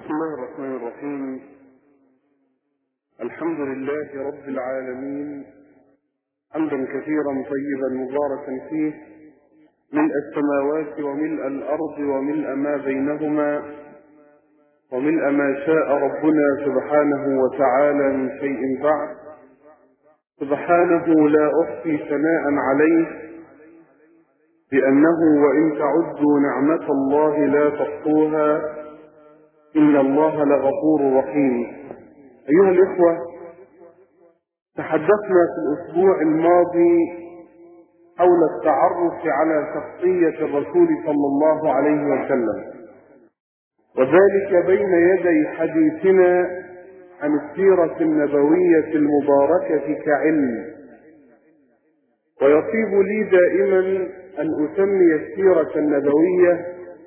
بسم الله الرحمن الرحيم. الحمد لله رب العالمين، حمدا كثيرا طيبا مباركا فيه، ملء السماوات وملء الأرض وملء ما بينهما وملء ما شاء ربنا سبحانه وتعالى من شيء بعد. سبحانه لا أحصي ثناء عليه، بأنه وإن تعدوا نعمة الله لا تحصوها، إن الله لغفور رحيم. أيها الإخوة، تحدثنا في الأسبوع الماضي حول التعرف على شخصية الرسول صلى الله عليه وسلم، وذلك بين يدي حديثنا عن السيرة النبوية المباركة كعلم. ويطيب لي دائما أن أسمي السيرة النبوية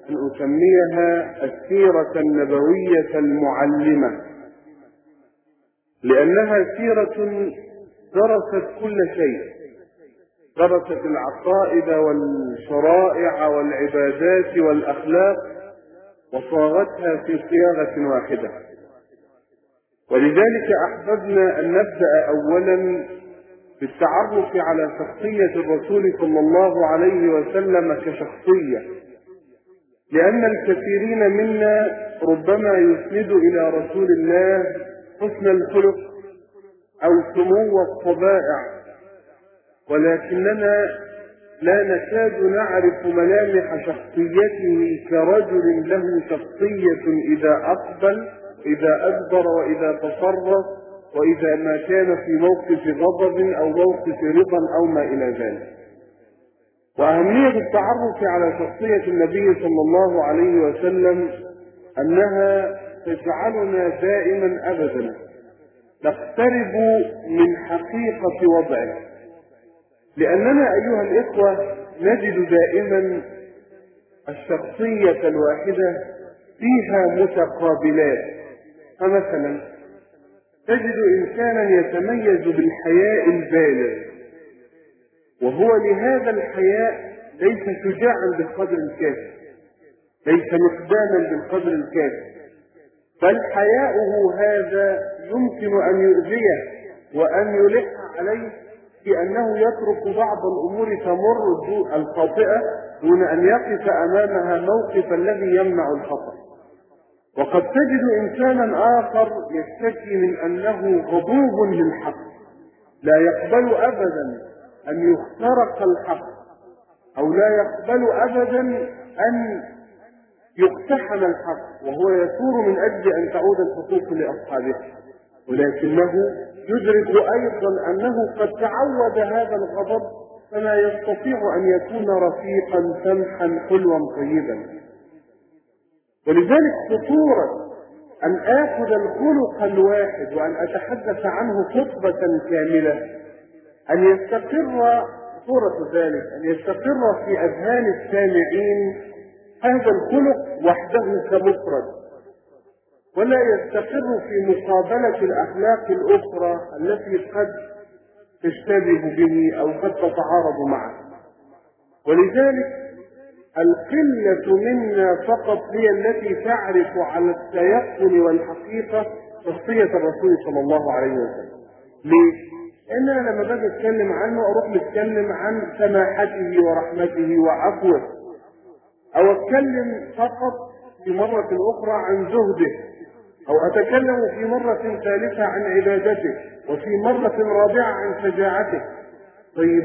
السيرة النبوية المعلمة، لأنها سيرة درست كل شيء، درست العقائد والشرائع والعبادات والأخلاق وصاغتها في صياغة واحدة. ولذلك أحببنا أن نبدأ أولا بالتعرف على شخصية الرسول صلى الله عليه وسلم كشخصية، لأن الكثيرين منا ربما يسند إلى رسول الله حسن الخلق أو سمو الطبائع، ولكننا لا نكاد نعرف ملامح شخصيته كرجل له شخصية إذا أقبل، إذا أدبر، وإذا تصرف، وإذا ما كان في موقف غضب أو موقف رضا أو ما إلى ذلك. وأهمية التعرف على شخصية النبي صلى الله عليه وسلم أنها تجعلنا دائما أبدا نقترب من حقيقة وضعه، لأننا أيها الإخوة نجد دائما الشخصية الواحدة فيها متقابلات. فمثلا تجد إنسانا يتميز بالحياء البالغ، وهو لهذا الحياء ليس شجاعا بالقدر الكافي، ليس مقداما بالقدر الكافي، بل حياؤه هذا يمكن أن يؤذيه وأن يلح عليه بأنه يترك بعض الأمور تمر الخاطئة دون أن يقف أمامها موقف الذي يمنع الخطأ. وقد تجد إنسانا آخر يشتكي من أنه غضوب للحق، لا يقبل أبدا أن يخترق الحق، أو لا يقبل أبدا أن يقتحم الحق، وهو يثور من أجل أن تعود الحقوق لأصحابه، ولكنه يدرك أيضا أنه قد تعود هذا الغضب، فلا يستطيع أن يكون رفيقا سمحا حلوا طيبا. ولذلك خطورة أن آخذ الخلق الواحد وأن أتحدث عنه خطبة كاملة، أن يستقر خطورة ذلك أن يستقر في أذهان السامعين هذا الخلق وحده كمفرد، ولا يستقر في مقابلة الأخلاق الأخرى التي قد تشتبه به أو قد تتعارض معه. ولذلك القلة منا فقط هي التي تعرف على التيقن والحقيقة شخصية الرسول صلى الله عليه وسلم. ليه؟ لأننا لما باجي أتكلم عنه أروح نتكلم عن سماحته ورحمته وعفوه، أو أتكلم فقط في مرة أخرى عن زهده، أو أتكلم في مرة ثالثة عن عبادته، وفي مرة رابعة عن شجاعته. طيب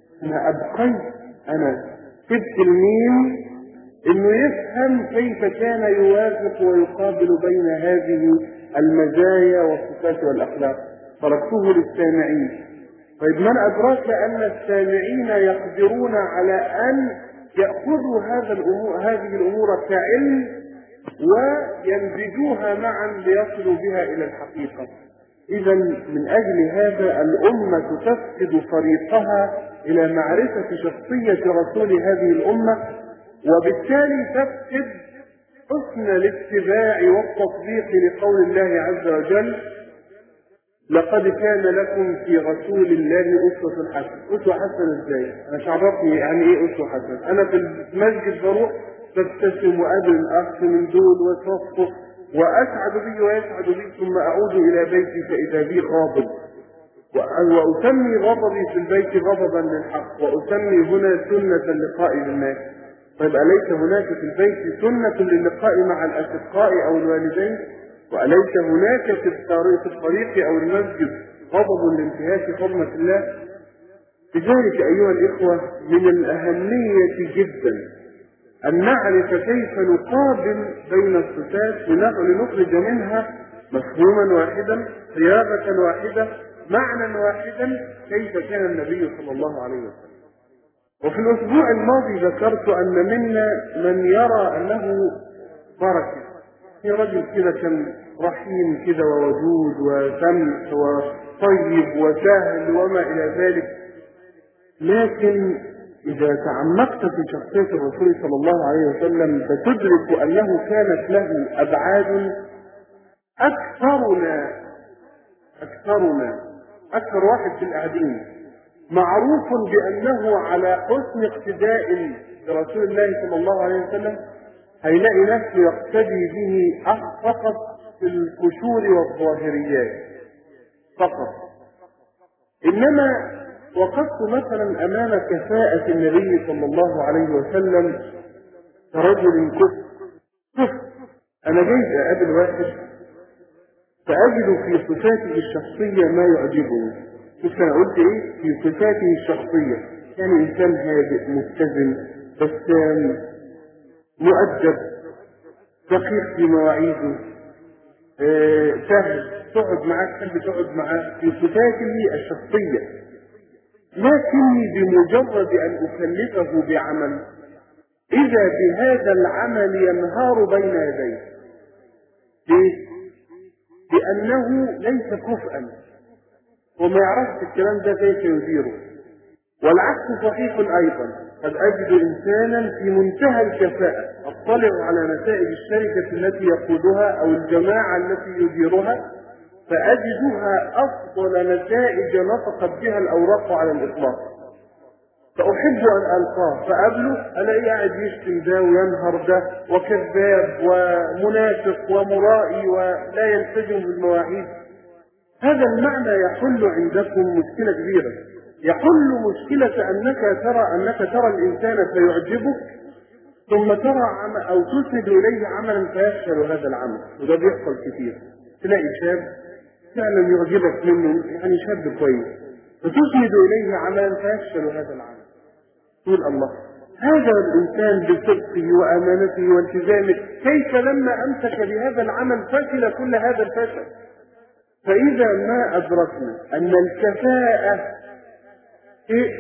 أنا سبت المين إنه يفهم كيف كان يوافق ويقابل بين هذه المزايا والصفات والأخلاق، تركته للسامعين. طيب من أدراك أن السامعين يقدرون على أن يأخذوا هذه الأمور كعلم وينتجوها معا ليصلوا بها إلى الحقيقة؟ إذا من أجل هذا الأمة تفقد طريقها إلى معرفة شخصية رسول هذه الأمة، وبالتالي تفقد حسن الاتباع والتطبيق لقول الله عز وجل: لقد كان لكم في رسول الله أسوة حسنة. أسوة حسنة ازاي؟ أنا شعرتني يعني إيه أسوة حسنة؟ أنا في المسجد بروح ببتسم وقابل الأخ من دول وصفه وأسعد به ويسعد بي، ثم أعود إلى بيتي فإذا بي غاضب، وأسمي غضبي في البيت غضبا للحق، وأسمي هنا سنة اللقاء بالناس. طيب أليس هناك في البيت سنة للقاء مع الأشقاء أو الوالدين؟ وأليس هناك في الطريق أو المسجد غضب لانتهاك حرمة الله؟ لذلك أيها الإخوة من الأهمية جدا أن نعرف كيف نقابل بين الصفات لنخرج منها مفهوما واحدا، صياغة واحدة، معنى واحدا، كيف كان النبي صلى الله عليه وسلم. وفي الأسبوع الماضي ذكرت أن منا من يرى أنه بركة، في رجل كده كان رحيم كده وودود وسمح وطيب وسهل وما إلى ذلك، لكن إذا تعمقت في شخصية الرسول صلى الله عليه وسلم فتدرك أنه كانت له أبعاد أكثر واحد في الأعدين معروف بأنه على حسن اقتداء برسول الله صلى الله عليه وسلم، هيلاقي نفسه يقتدي به فقط في القشور والظاهريات فقط. إنما وقفت مثلا أمام كفاءة النبي صلى الله عليه وسلم كرجل كفء. أنا جاي أقابل واحد فأجد في صفاته الشخصية ما يعجبني. شوف أنا قلت إيه؟ في صفاته الشخصية، يعني إنسان هادئ متزن بسام مؤدب دقيق في مواعيده، سهل تقعد معاه، تحب تقعد معاه في صفاته الشخصية. لكني بمجرد أن أكلفه بعمل إذا بهذا العمل ينهار بين يديه. ليه؟ لأنه ليس كفءا وما يعرفش الكلام ده كيف يديره. والعكس صحيح أيضا، قد أجد إنسانا في منتهى الكفاءة أطلع على نتائج الشركة التي يقودها أو الجماعة التي يديرها فأجدها أفضل نتائج نطقت بها الأوراق على الإطلاق، فأحب أن ألقاه فأقابله ألاقيه قاعد يشتم ده وينهر ده وكذاب ومنافق ومرائي ولا يلتزم بالمواعيد. هذا المعنى يحل عندكم مشكلة كبيرة، يحل مشكلة أنك ترى الإنسان فيعجبك ثم ترى أو تسند إليه عملا فيفشل هذا العمل، وده بيحصل كثير. تلاقي شاب فعلا يعجبك منه، يعني شاب كويس، فتسند إليه عملا فيفشل هذا العمل. تقول الله، هذا الإنسان بصدقه وأمانته والتزامه كيف لما أمسك بهذا العمل فشل كل هذا الفشل؟ فإذا ما أدركنا أن الكفاءة شيء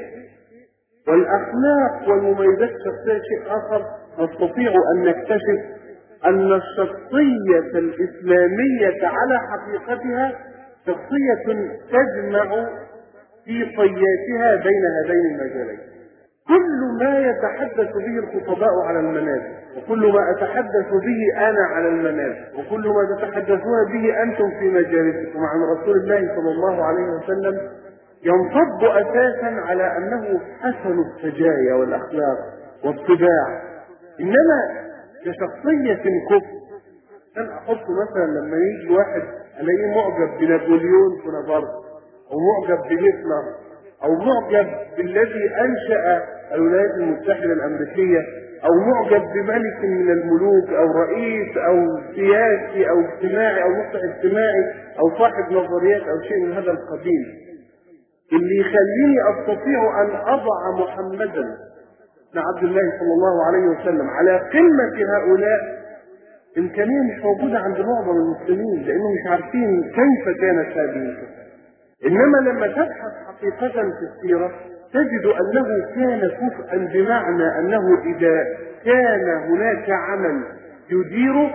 والأخلاق والمميزات الشخصية شيء آخر، نستطيع أن نكتشف أن الشخصية الإسلامية على حقيقتها شخصية تجمع في طياتها بين هذين المجالين. كل ما يتحدث به الخطباء على المنابر، وكل ما أتحدث به أنا على المنابر، وكل ما تتحدثون به أنتم في مجالسكم عن رسول الله صلى الله عليه وسلم ينصب أساسا على أنه حسن السجايا والأخلاق والطباع. إنما كشخصية كفر، أنا أحط مثلا لما يجي واحد ألاقيه معجب بنابليون بونابرت، أو معجب بهتلر، أو معجب بالذي أنشأ الولايات المتحدة الأمريكية، أو معجب بملك من الملوك، أو رئيس، أو سياسي، أو اجتماعي، أو مصلح اجتماعي، أو صاحب نظريات، أو شيء من هذا القبيل، اللي يخليني أستطيع أن أضع محمدا بن عبد الله صلى الله عليه وسلم على قمة هؤلاء، إمكانية مش موجودة عند معظم المسلمين، لأنهم مش عارفين كيف كانت هذه الكفاءة. إنما لما تبحث حقيقة في السيرة تجد أنه كان كفءا، بمعنى أنه إذا كان هناك عمل يديره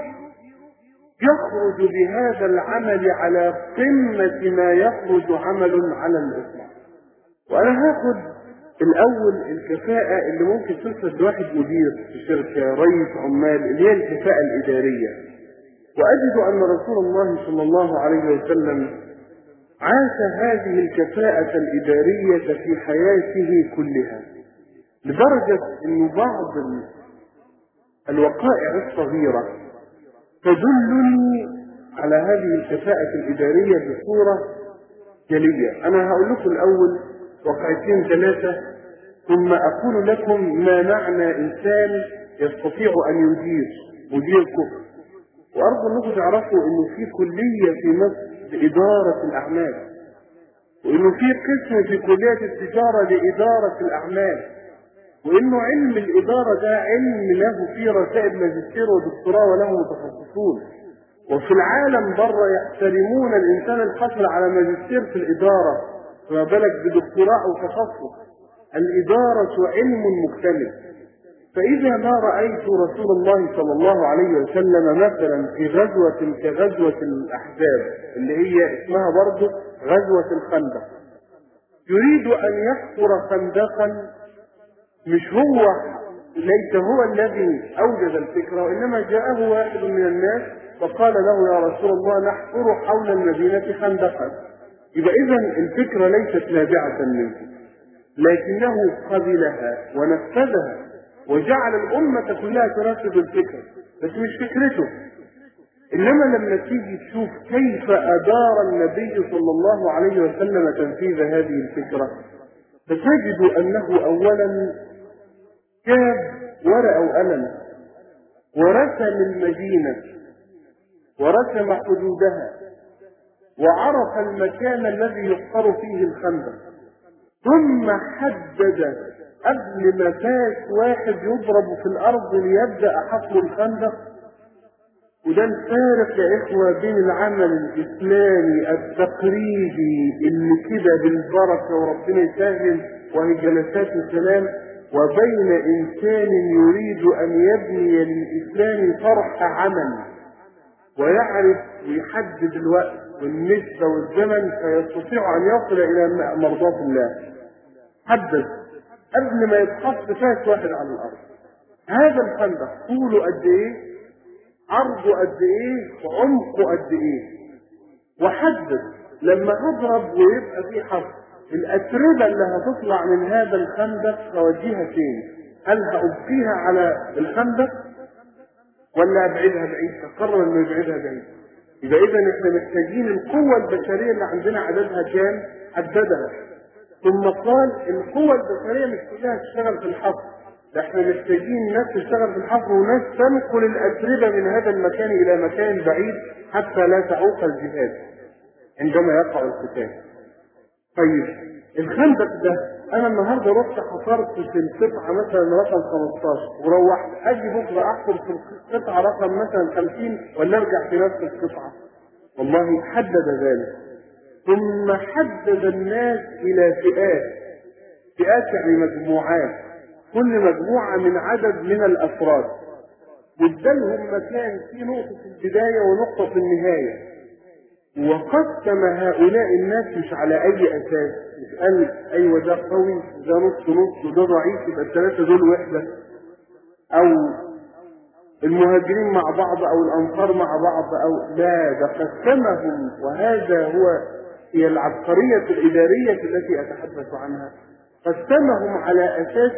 يخرج بهذا العمل على قمة ما يخرج عمل على الإطلاق. وأنا هاخد الأول الكفاءة اللي ممكن تنسب لواحد مدير في شركة، رئيس عمال، اللي هي الكفاءة الإدارية. وأجد أن رسول الله صلى الله عليه وسلم عاش هذه الكفاءة الإدارية في حياته كلها، لدرجة أن بعض الوقائع الصغيرة تدلني على هذه الكفاءة الإدارية بصورة جلية. أنا هقول لكم الأول واقعتين ثلاثة ثم أقول لكم ما معنى إنسان يستطيع أن يدير مدير كفر. وأرجو أنكم تعرفوا أنه في كلية في مصر لإدارة الأعمال، وأنه في قسم في كلية التجارة لإدارة الأعمال، وأنه علم الإدارة ده علم له فيه رسائل ماجستير ودكتوراه وله متخصصون، وفي العالم بره يحترمون الإنسان الحاصل على ماجستير في الإدارة، فما بالك بدكتوراه أو تخصص. الإدارة علم مكتمل. فإذا ما رأيت رسول الله صلى الله عليه وسلم مثلا في غزوة كغزوة الأحزاب اللي هي اسمها برضه غزوة الخندق، يريد أن يحفر خندقا، مش هو ليس هو الذي أوجد الفكرة، وإنما جاءه واحد من الناس فقال له يا رسول الله نحفر حول المدينة خندقا. يبقى إذن الفكرة ليست نابعة منه، لكنه قبلها ونفذها وجعل الأمة كلها تنفذ الفكرة، بس مش فكرته. إنما لما تيجي تشوف كيف أدار النبي صلى الله عليه وسلم تنفيذ هذه الفكرة، فتجد أنه أولا جاب ورقة وقلم ورسم المدينة ورسم حدودها وعرف المكان الذي يحفر فيه الخندق، ثم حدد قبل ما فاش واحد يضرب في الأرض ليبدأ حفر الخندق. وده الفارق يا إخوة بين العمل الإسلامي التقريبي اللي كده بالبركة وربنا يسهل وهي جلسات السلام، وبين إنسان يريد أن يبني للإسلام طرح عمل ويعرف ويحدد الوقت والنسبة والزمن فيستطيع أن يصل إلى مرضاة الله. حدد قبل ما يتحط فاش واحد على الأرض. هذا الخندق طوله قد إيه؟ عرضه قد إيه؟ وعمقه قد إيه؟ وحدد لما أضرب ويبقى في حفر الأتربة اللي هتطلع من هذا الخندق هوديها فين؟ هل هأبقيها على الخندق ولا أبعدها بعيد؟ تقرر إنه يبعدها بعيد. يبقى إذا إحنا محتاجين القوة البشرية اللي عندنا عددها كام؟ حددها. ثم قال القوة البشرية مش كلها تشتغل في الحفر، ده احنا محتاجين ناس تشتغل في الحفر وناس تنقل الأتربة من هذا المكان إلى مكان بعيد حتى لا تعوق الجهاد عندما يقع القتال. طيب الخندق ده أنا النهارده رحت حفرت في القطعة مثلا رقم 15 وروحت أجي بكرة أحفر في القطعة رقم مثلا 50 ولا أرجع في نفس القطعة؟ والله حدد ذلك. ثم حدد الناس إلى فئات يعني مجموعات، كل مجموعة من عدد من الأفراد، وادالهم مكان في نقطة البداية ونقطة النهاية، وقسم هؤلاء الناس مش على أي أساس، مش قال أيوة ده قوي ده نص نص وده ضعيف يبقى الثلاثة دول وحدة، أو المهاجرين مع بعض أو الأنصار مع بعض، أو لا، ده قسمهم. وهذا هي العبقرية الإدارية التي أتحدث عنها. قسمهم على أساس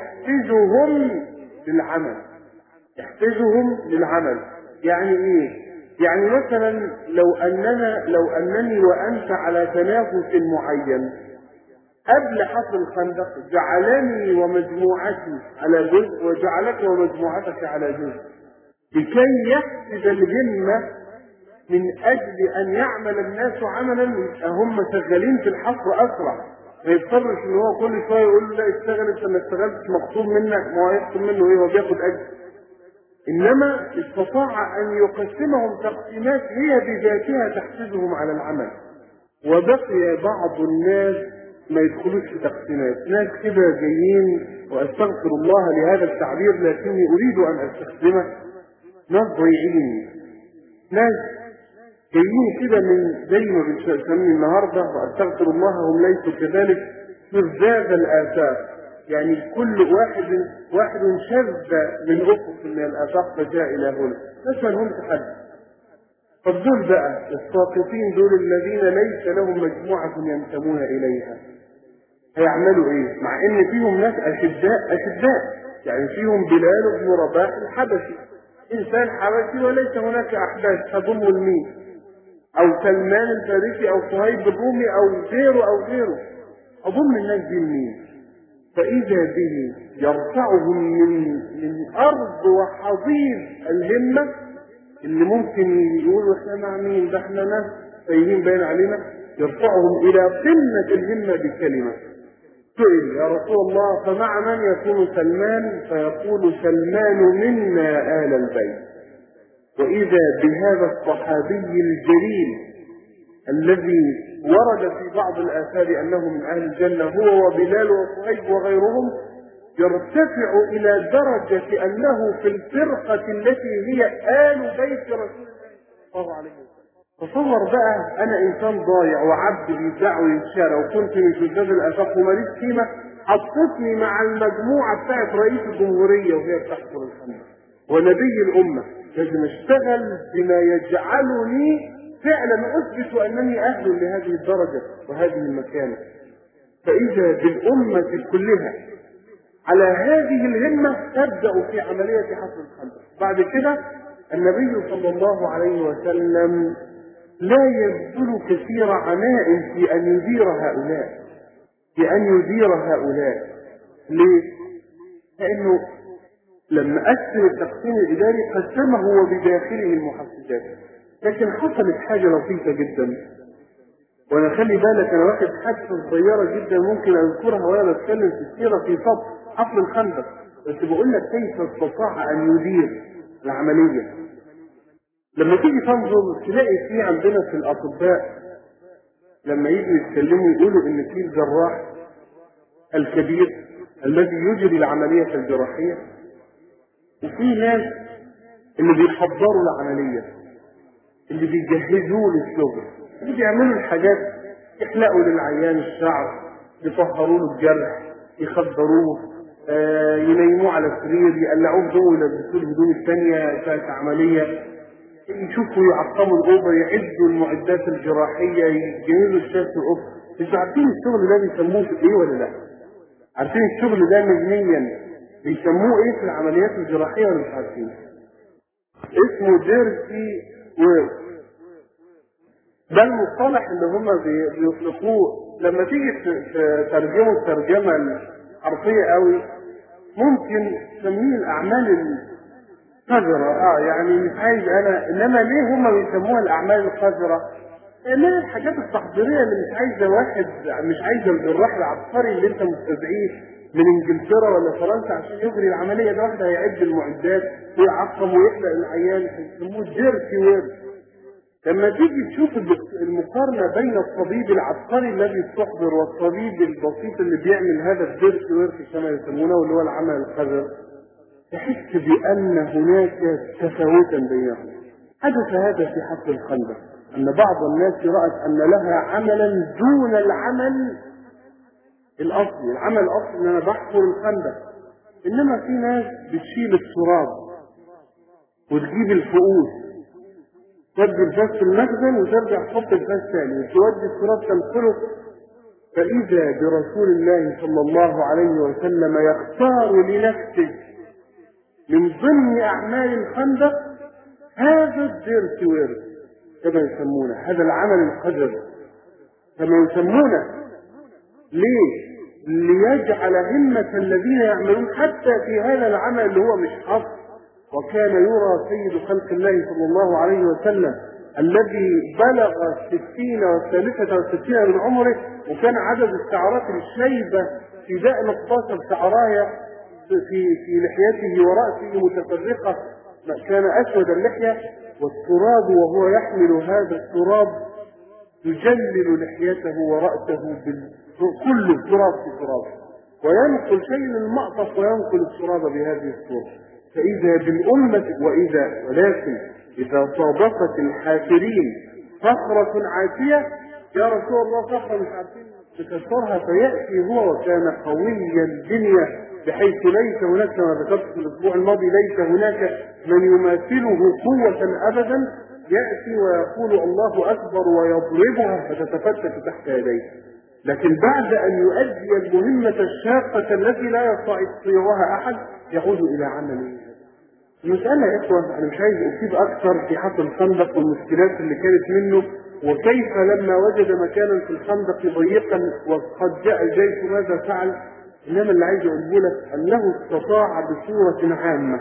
يحفزهم للعمل. يعني إيه؟ يعني مثلا لو أنني وأنت على تنافس معين قبل حفر الخندق جعلني ومجموعتي على جزء وجعلك ومجموعتك على جزء، لكي يحفز الهمة من أجل أن يعمل الناس عملا هم شغالين في الحفر أسرع، ما يضطرش إن هو كل شوية يقول له لا اشتغل أنت ما اشتغلتش مخصوم منك، ما هو يخصم منه إيه؟ هو بياخد أجر. إنما استطاع أن يقسمهم تقسيمات هي بذاتها تحفزهم على العمل. وبقي بعض الناس ما يدخلوش في تقسيمات، ناس كده جايين، وأستغفر الله لهذا التعبير لكني أريد أن أستخدمه، ناس ضيعين، ناس جايين كده من زي ما بنسمي النهارده، وأستغفر الله هم ليسوا كذلك، شذاذ الآفاق، يعني كل واحد شذ من أفق من الآفاق فجاء إلى هنا، ناس ما لهمش حد. طب دول بقى الساقطين دول الذين ليس لهم مجموعة ينتمون إليها هيعملوا إيه؟ مع إن فيهم ناس أشداء، يعني فيهم بلال بن رباح الحبشي إنسان حبشي وليس هناك أحداث تضم المين، أو سلمان الفارسي أو صهيب الرومي أو غيره، أضم الناس دي المين، فإذا به يرفعهم من أرض وحضيض الهمة اللي ممكن يقولوا احنا مع مين، ده احنا ناس سايبين باين علينا، يرفعهم إلى قمة الهمة بكلمة. سئل يا رسول الله فمع من يكون سلمان؟ فيقول سلمان منا آل البيت. وإذا بهذا الصحابي الجليل الذي ورد في بعض الآثار أنه من أهل الجنة هو وبلال وصهيب وغيرهم، يرتفع إلى درجة أنه في الفرقة التي هي آل بيت رسول الله صلى الله عليه وسلم. تصور بقى أنا إنسان ضايع وعبد بيدع ويتشارى وكنت من شداد الآفاق وماليش قيمة، حطتني مع المجموعة بتاعت رئيس الجمهورية وهي بتحفر الخندق ونبي الأمة، لازم اشتغل بما يجعلني فعلا أثبت أنني أهل لهذه الدرجة وهذه المكانة. فإذا بالأمة كلها على هذه الهمة تبدأ في عملية حفر الخندق. بعد كده النبي صلى الله عليه وسلم لا يبذل كثير عناء في أن يدير هؤلاء. ليه؟ لأنه لما قسم التقسيم الإداري قسمه هو بداخله المحفزات، لكن حصلت حاجة لطيفة جدا، وانا خلي بالك انا واخد حادثة صغيرة جدا ممكن اذكرها وانا بتكلم في السيرة في سطح حفر الخندق، بس بقول لك كيف استطاع ان يدير العملية. لما تيجي تنظر تلاقي في عندنا في الاطباء لما يجوا يتكلموا يقولوا ان في الجراح الكبير الذي يجري العملية الجراحية، وفي ناس اللي بيحضروا العملية، اللي بيجهزوه للشغل، اللي بيعملوا الحاجات، يحلقوا للعيان الشعر، يطهروا له الجرح، يخدروه، ينيموه على السرير، يقلعوه هدومه يلبسوه الهدوم الثانية بتاعت العملية، يشوفوا يعقموا الأوبر، يعدوا المعدات الجراحية، يجهزوا الشاف الأوبر. انتوا عارفين الشغل ده بيسموه في ايه ولا لا؟ عارفين الشغل ده مهنيا بيسموه ايه في العمليات الجراحية ولا مش عارفين؟ اسمه ديرتي ويرك. ده المصطلح اللي هم بيطلقوه. لما تيجي تترجمه الترجمة الحرفية قوي ممكن تسميه الأعمال القذرة. يعني مش عايز أنا، إنما ليه هم بيسموها الأعمال القذرة؟ لأنها الحاجات التحضيرية اللي مش عايزة واحد، مش عايزة الجراح العبقري اللي أنت مستدعيه من إنجلترا ولا فرنسا عشان يجري العملية. ده واحد هيعد المعدات ويعقم ويحلق العيان، يسموه ديرتي ويرك. لما تيجي تشوف المقارنة بين الطبيب العبقري الذي يستحضر والطبيب البسيط اللي بيعمل هذا الديرتي ويرك كما يسمونه اللي هو العمل القذر، تحس بأن هناك تفاوتا بينهم. حدث هذا في حفر الخندق، أن بعض الناس رأت أن لها عملا دون العمل الأصلي. العمل الأصلي أن أنا بحفر الخندق، إنما في ناس بتشيل التراب وتجيب الفؤوس، تودي الفاس في المخزن وترجع تحط الفاس ثاني وتودي التراب تنقله. فإذا برسول الله صلى الله عليه وسلم يختار لنفسه من ضمن أعمال الخندق هذا الديرتي ويرك كما يسمونه، هذا العمل القذر كما يسمونه. ليه؟ ليجعل همة الذين يعملون حتى في هذا العمل اللي هو مش حظ. وكان يرى سيد خلق الله صلى الله عليه وسلم الذي بلغ 60 و63 من عمره، وكان عدد الشعرات الشيبة في داء نقطات شعرايا في لحيته ورأسه متفرقة، كان أسود اللحية، والتراب وهو يحمل هذا التراب يجلل لحيته ورأسه كل التراب في تراب، وينقل شيء المعطف وينقل التراب بهذه الصورة. فإذا بالأمة ولكن إذا صادفت الحافرين صخرة عاتية، يا رسول الله صخرة مش عارفين تكسرها، فيأتي هو وكان قوي الدنيا بحيث ليس هناك كما ذكرت في الأسبوع الماضي ليس هناك من يماثله قوة أبدا، يأتي ويقول الله أكبر ويضربها فتتفتت تحت يديه. لكن بعد أن يؤدي المهمة الشاقة التي لا يستطيعها أحد يعود إلى عمله. المسألة يا إخوة أنا مش عايز أصيب أكثر في حفر الخندق والمشكلات اللي كانت منه، وكيف لما وجد مكانا في الخندق ضيقا وقد جاء الجيش ماذا فعل. إنما اللي عايز أقوله لك أنه استطاع بصورة عامة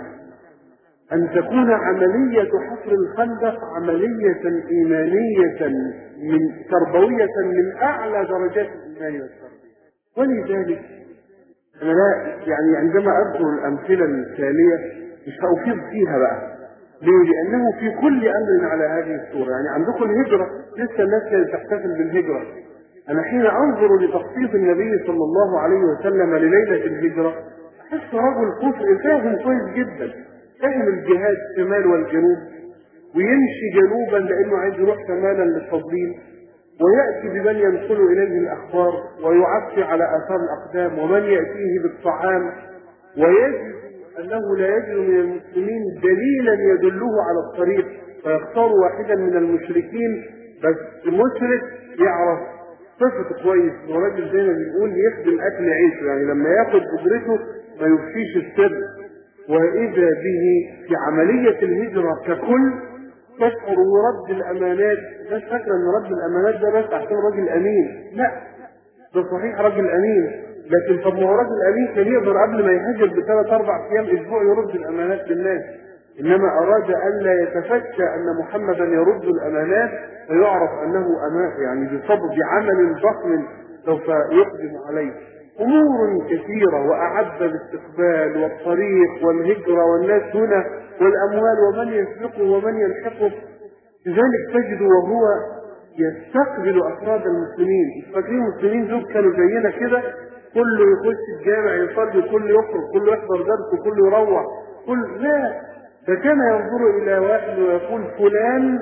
أن تكون عملية حفر الخندق عملية إيمانية من تربوية من أعلى درجات الإيمان والتربية. ولذلك أنا لا يعني عندما أذكر الأمثلة التالية مش هأفيض فيها بقى. ليه؟ لأنه في كل أمر على هذه الصورة. يعني عندكم الهجرة، لسه الناس كانت تحتفل بالهجرة. أنا حين أنظر لتخطيط النبي صلى الله عليه وسلم لليلة الهجرة أحس رجل كفر فاهم كويس جدا، فاهم الجهاد الشمال والجنوب، ويمشي جنوبا لأنه عايز يروح شمالا للتضليل، ويأتي بمن ينقل إليه الأخبار ويعفي على آثار الأقدام ومن يأتيه بالطعام، ويجد أنه لا يجد من المسلمين دليلا يدله على الطريق، فيختار واحدا من المشركين بس مشرك يعرف صفته كويس، وراجل زي ما بنقول يخدم أكل عيشه، يعني لما ياخد أجرته ما يفشيش السر. وإذا به في عملية الهجرة ككل تشعر برد الأمانات. الناس فاكرة أن رد الأمانات ده بس عشان راجل أمين، لا ده صحيح راجل أمين، لكن طب ما هو راجل أمين كان يقدر قبل ما يهاجر بثلاث أربع أيام أسبوع يرد الأمانات للناس، إنما أراد ألا يتفشى أن محمدا يرد الأمانات فيعرف أنه يعني بصبر بعمل ضخم سوف يقدم عليه. أمور كثيرة وأعد الاستقبال والطريق والهجرة والناس هنا والأموال ومن يسبقه ومن يلحقه. لذلك تجد وهو يستقبل أفراد المسلمين. فاكرين المسلمين دول كانوا زينا كده، كله يخش الجامع يصلي، كله يخرج، كله يحضر درس، كله يروح، لا، فكان ينظر إلى واحد ويقول فلان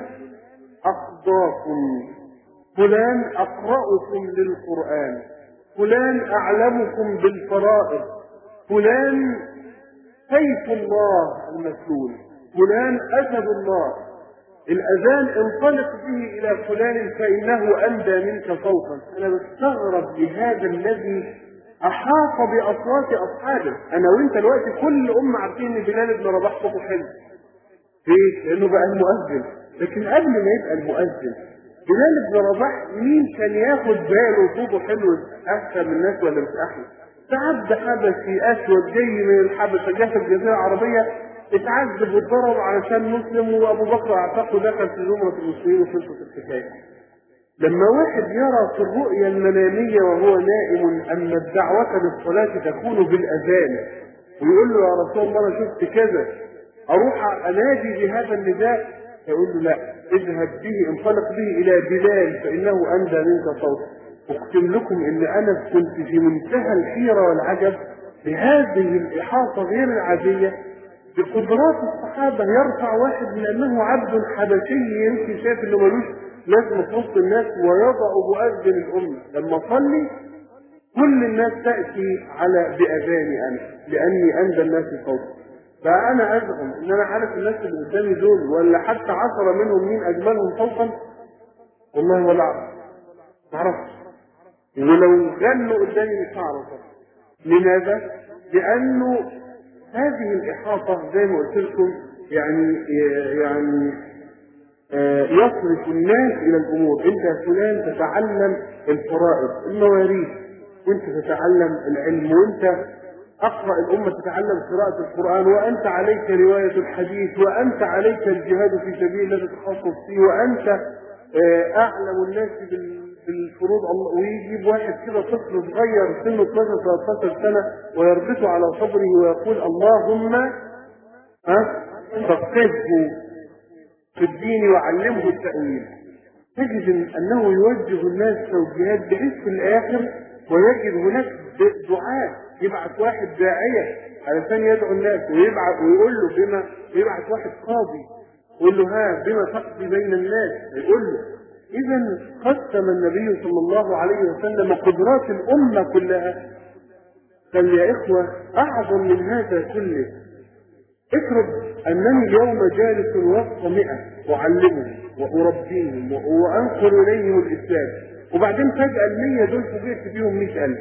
أخضاكم، فلان أقرأكم للقرآن، فلان أعلمكم بالفرائض، فلان سيف الله المسلول، فلان أسد الله. الأذان انطلق به إلى فلان فإنه أندى منك صوتا. أنا بستغرب بهذا الذي أحاط بأصوات أصحابه. أنا وإنت دلوقتي كل عارفين إن بلال بن رباح صوته حلو. ليه؟ لأنه بقى المؤذن. لكن قبل ما يبقى المؤذن بلال بن رباح مين كان ياخد باله صوته حلو أحسن من الناس ولا مش أحسن؟ ده عبد حبشي أسود جاي من الحبشة جاي في الجزيرة العربية اتعذب واتضرب علشان مسلم، وأبو بكر اعتقد دخل في زمرة المسلمين وخلصت الحكاية. لما واحد يرى في الرؤيا المنامية وهو نائم أن الدعوة للصلاة تكون بالأذان ويقول له يا رسول الله أنا شفت كذا أروح أنادي بهذا النداء، يقول له لا، اذهب به انطلق به إلى بلال فإنه أندى منك صوت. أقسم لكم إن أنا كنت في منتهى الحيرة والعجب بهذه الإحاطة غير العادية بقدرات الصحابة. يرفع واحد لأنه عبد حبشي يمكن شايف إنه ملوش لازم في وسط الناس ويضع مؤذن الأمة. لما صلي كل الناس تأتي على بأذاني أنا لأني أندى الناس صوتا. فأنا أزعم إن أنا عارف الناس اللي قدامي دول ولا حتى 10 منهم مين أجملهم صوتا، والله ولا أعرف، معرفش، ولو غنوا قدامي مش هعرف. لماذا؟ لأنه هذه الإحاطة زي ما قلت لكم يعني يصرف الناس إلى الأمور. أنت يا فلان تتعلم الفرائض المواريث، وأنت تتعلم العلم، وأنت أقرأ الأمة تتعلم قراءة القرآن، وأنت عليك رواية الحديث، وأنت عليك الجهاد في سبيل الله تتخصص فيه، وأنت أعلم الناس بالفروض. الله ويجيب واحد كده طفل صغير سنه 12-13 سنة ويربطه على صدره ويقول اللهم فقهه في الدين وعلمه التأويل. تجد أنه يوجه الناس توجيهات بحيث في الآخر ويجد هناك دعاء، يبعث واحد داعية علشان يدعو الناس ويبعث ويقول له بما، يبعث واحد قاضي يقول له بما تقضي بين الناس، يقول له. إذا قسم النبي صلى الله عليه وسلم قدرات الأمة كلها. قال يا إخوة أعظم من هذا كله، افرض أنني اليوم جالس وسط 100 أعلمهم وأربيهم وأنقل إليهم الإسلام، وبعدين فجأة 100 دول فوجئت بيهم 100,000.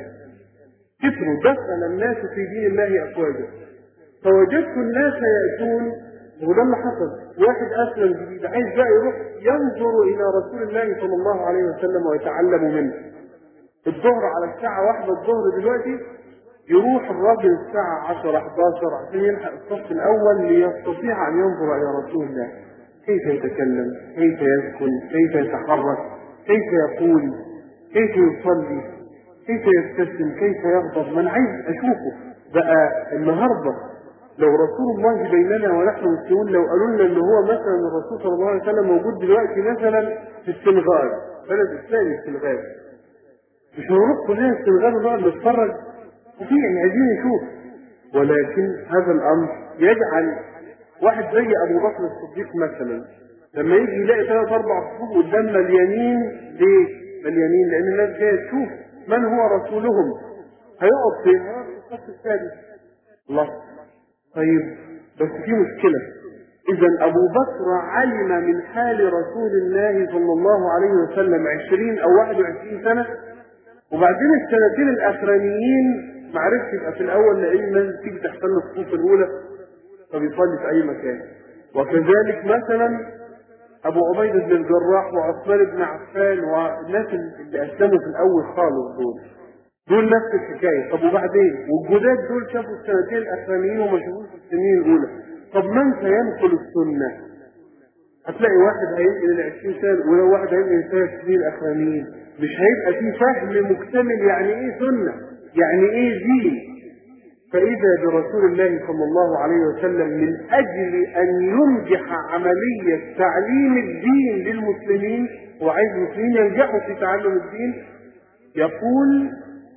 كثروا دخل الناس في دين الله أفواجا، فوجدت الناس يأتون وده اللي حصل. واحد اسلم جديد عايز بقى يروح ينظر الى رسول الله صلى الله عليه وسلم ويتعلم منه. الظهر على الساعة 1 الظهر دلوقتي، يروح الراجل الساعة 10 11 عشان يلحق الصف الأول ليستطيع أن ينظر إلى رسول الله، كيف يتكلم، كيف يسكن، كيف يتحرك، كيف يقول، كيف يصلي، كيف يبتسم، كيف يغضب. من عايز أشوفه بقى النهاردة. لو رسول الله بيننا ونحن مسلمون، لو قالوا لنا إن هو مثلا الرسول صلى الله عليه وسلم موجود دلوقتي مثلا في السنغال، بلد إسلامي السنغال، مش هنروح كلنا السنغال ونقعد نتفرج؟ وفي يعني عايزين نشوف. ولكن هذا الامر يجعل واحد زي ابو بكر الصديق مثلا لما يجي يلاقي 3 4 صفوف قدام مليانين، ليه؟ مليانين لان الناس جايه تشوف من هو رسولهم. هيقعد فين؟ هيقعد في الصف الثالث. الله. طيب بس في مشكله. اذا ابو بكر علم من حال رسول الله صلى الله عليه وسلم 20 او 21 سنه، وبعدين السنتين الاخرانيين ما عرفش يبقى في الاول، لان الناس تيجي تحتل الصفوف الاولى فبيصلي في اي مكان. وكذلك مثلا ابو عبيده بن الجراح وعثمان بن عفان والناس اللي اسلموا في الاول خالص دول نفس الحكايه. طب وبعدين؟ والجداد دول شافوا السنتين الاخرانيين وما شافوش السنين الاولى. طب من سينقل السنه؟ هتلاقي واحد هينقل ال 20 سنه الاولى وواحد هينقل ال3 سنين الاخرانيين. مش هيبقى في فهم مكتمل يعني ايه سنه، يعني ايه دين. فاذا برسول الله صلى الله عليه وسلم من اجل ان ينجح عمليه تعليم الدين للمسلمين، وعايز المسلمين ينجحوا في تعلم الدين، يقول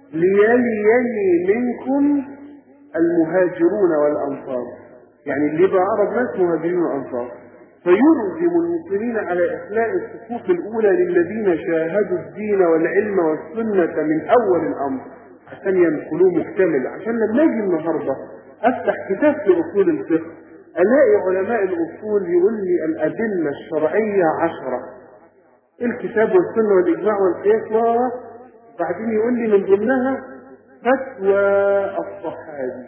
ليليني منكم المهاجرون والانصار. يعني اللي يبقى عرب ناس مهاجرين وانصار، فيلزم المسلمين على إخلاء الصفوف الأولى للذين شاهدوا الدين والعلم والسنة من أول الأمر عشان ينقلوه مكتمل. عشان لما أجي النهاردة أفتح كتاب في أصول الفقه ألاقي علماء الأصول يقول لي الأدلة الشرعية 10، الكتاب والسنة والإجماع والقياس، بعدين يقول لي من ضمنها فتوى الصحابي.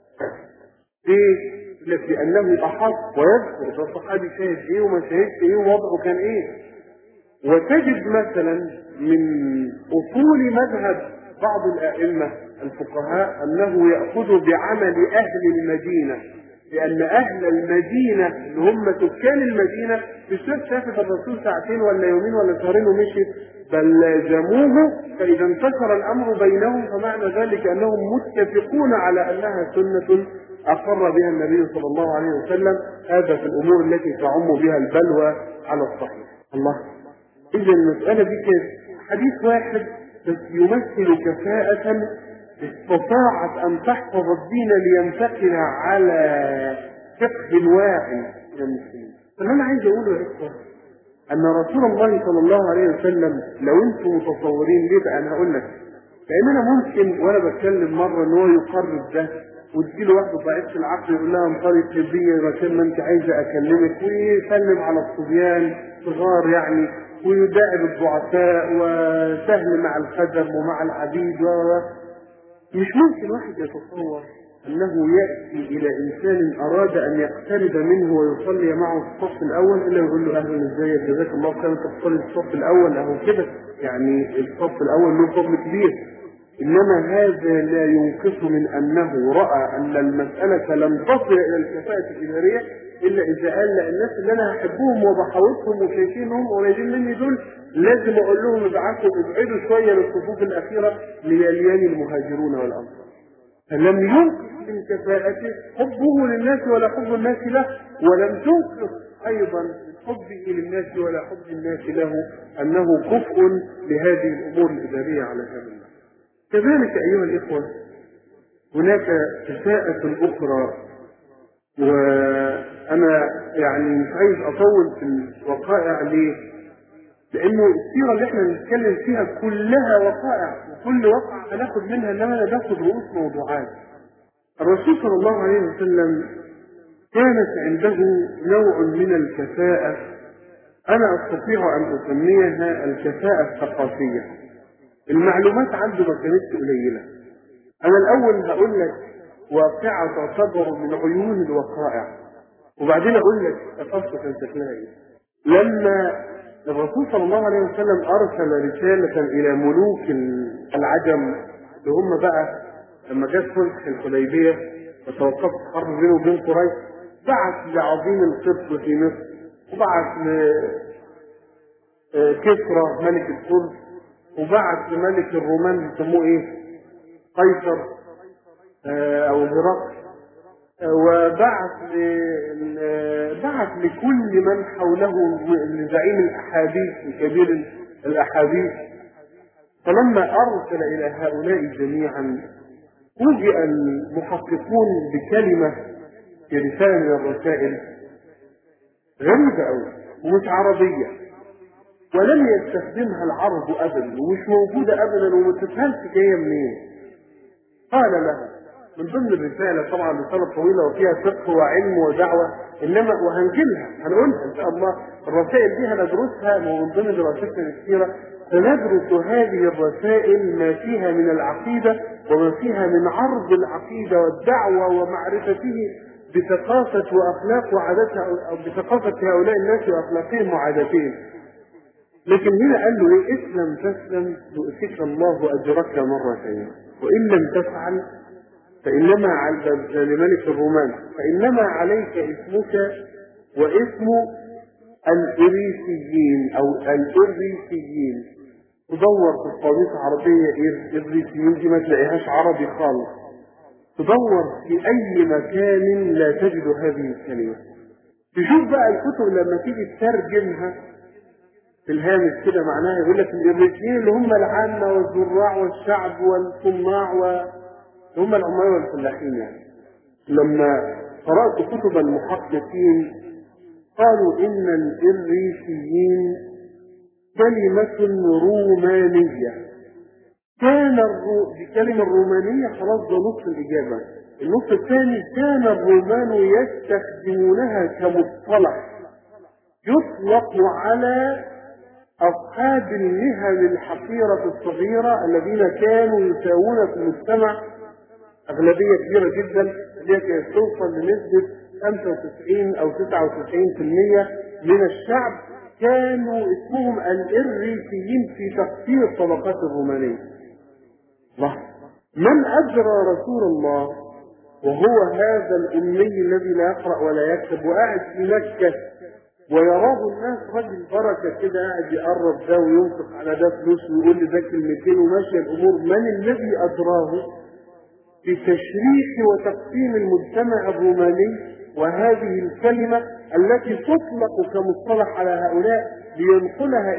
ليه؟ لأنه أحط ويذكر ده الصحابي شاهد إيه وما شاهدش إيه ووضعه كان إيه. وتجد مثلا من أصول مذهب بعض الأئمة الفقهاء أنه يأخذ بعمل أهل المدينة، لأن أهل المدينة اللي هم سكان المدينة مش ناس شافت الرسول ساعتين ولا يومين ولا شهرين ومشي، بل لازموه. فإذا انتشر الأمر بينهم فمعنى ذلك أنهم متفقون على أنها سنة أقر بها النبي صلى الله عليه وسلم. هذا في الأمور التي تعم بها البلوى على الصحيح. الله. إذا المسألة دي كانت حديث واحد بس يمثل كفاءة استطاعت أن تحفظ الدين لينتقل على فقه واعي من المسلمين. فأنا عايز أقول يا إخوة أن رسول الله صلى الله عليه وسلم، لو أنتم متصورين ليه بقى، أنا هقول لك. لأن أنا ممكن وأنا بتكلم مرة إن هو يقرب ده وتجيله واحد ضعيف في العقل يقول لها انطلي طبية مكان ما أنت عايزة أكلمك، ويسلم على الصبيان صغار يعني، ويداعب الضعفاء وسهل مع الخدم ومع العبيد. مش ممكن واحد يتصور أنه يأتي إلى إنسان أراد أن يقترب منه ويصلي معه في الصف الأول إلا يقول له أهلا إزيك جزاك الله خيرا أنت تصلي في الصف الأول أهو كده. يعني الصف الأول له فضل كبير، إنما هذا لا ينقص من أنه رأى أن المسألة لم تصل إلى الكفاءة الإدارية إلا إذا قال الناس اللي أنا هحبهم وبحاوطهم وشايفينهم قريبين مني دول لازم أقول لهم ابعدوا شوية للصفوف الأخيرة ليليان المهاجرون والأنصار. فلم ينقص من كفاءته حبه للناس ولا حب الناس له، ولم تنقص أيضا من حبه للناس ولا حب الناس له أنه كفء لهذه الأمور الإدارية على هذا النحو. كذلك أيها الإخوة هناك كفاءة أخرى، وأنا يعني مش عايز أطول في الوقائع ليه؟ لأنه السيرة اللي احنا نتكلم فيها كلها وقائع، وكل وقعة هناخد منها إنما أنا باخد رؤوس موضوعات. الرسول صلى الله عليه وسلم كانت عنده نوع من الكفاءة أنا أستطيع أن أسميها الكفاءة الثقافية. المعلومات عنده ما كانتش قليلة. أنا الأول هقول لك واقعة تعتبر من عيون الوقائع. وبعدين اقول لك القصه كان شكلها ايه. لما الرسول صلى الله عليه وسلم ارسل رساله الى ملوك العجم اللي هم بقى لما جت صلح الحديبيه وتوقفت الحرب بينه وبين قريش، بعث لعظيم القبط في مصر، وبعث لكسرى ملك الفرس، وبعث لملك الرومان بيسموه ايه؟ قيصر او هرقل، بعث لكل من حوله لزعيم الاحاديث وكبير الاحاديث. فلما ارسل الى هؤلاء جميعا فوجئ المحققون بكلمه في رساله من الرسائل غريبه قوي ومش عربيه، ولم يستخدمها العرب ابدا ومش موجوده ابدا وما تفهمش جايه منين. قال له من ضمن الرسالة، طبعا رسالة طويلة وفيها فقه وعلم ودعوة، إنما وهنجيلها هنقولها إن شاء الله. الرسائل دي هندرسها ومن ضمن دراستنا الكثيرة سندرس هذه الرسائل ما فيها من العقيدة وما فيها من عرض العقيدة والدعوة ومعرفته بثقافة وأخلاق وعاداتها أو بثقافة هؤلاء الناس وأخلاقهم وعاداتهم. لكن هنا قال له إيه؟ اسلم تسلم يؤتيك الله أجرك مرتين وإن لم تفعل فإنما لملك الرومان فإنما عليك اسمك واسم الإريسيين أو الإريسيين. تدور في القاموس العربية إريسيين دي ما تلاقيهاش عربي خالص، تدور في أي مكان لا تجد هذه الكلمة. تشوف بقى الكتب لما تيجي تترجمها في الهامش كده معناها يقول لك الإريسيين اللي هم العامة والزراع والشعب والصناع هم العمال والفلاحين. يعني لما قرأت كتب المحققين قالوا إن الإريسيين كلمة رومانية. كان بكلمة الرومانية خلاص ده نص الإجابة. النص الثاني كان الرومان يستخدمونها كمصطلح يطلق على أصحاب المهن الحقيرة الصغيرة الذين كانوا يساوون في المجتمع أغلبية كبيرة جدا، اللي كانت توصل لنسبة 95 أو 99% من الشعب كانوا اسمهم الإريسيين في تقدير الطبقات الرومانية. الله، من أجرى رسول الله وهو هذا الأمي الذي لا يقرأ ولا يكتب وقاعد في مكة ويراه الناس رجل بركة كده قاعد يقرب ده وينفق على ده فلوس ويقول لي ده كلمتين وماشية الأمور؟ من الذي أجراه في تشريح وتقسيم المجتمع الروماني وهذه الكلمة التي تطلق كمصطلح على هؤلاء لينقل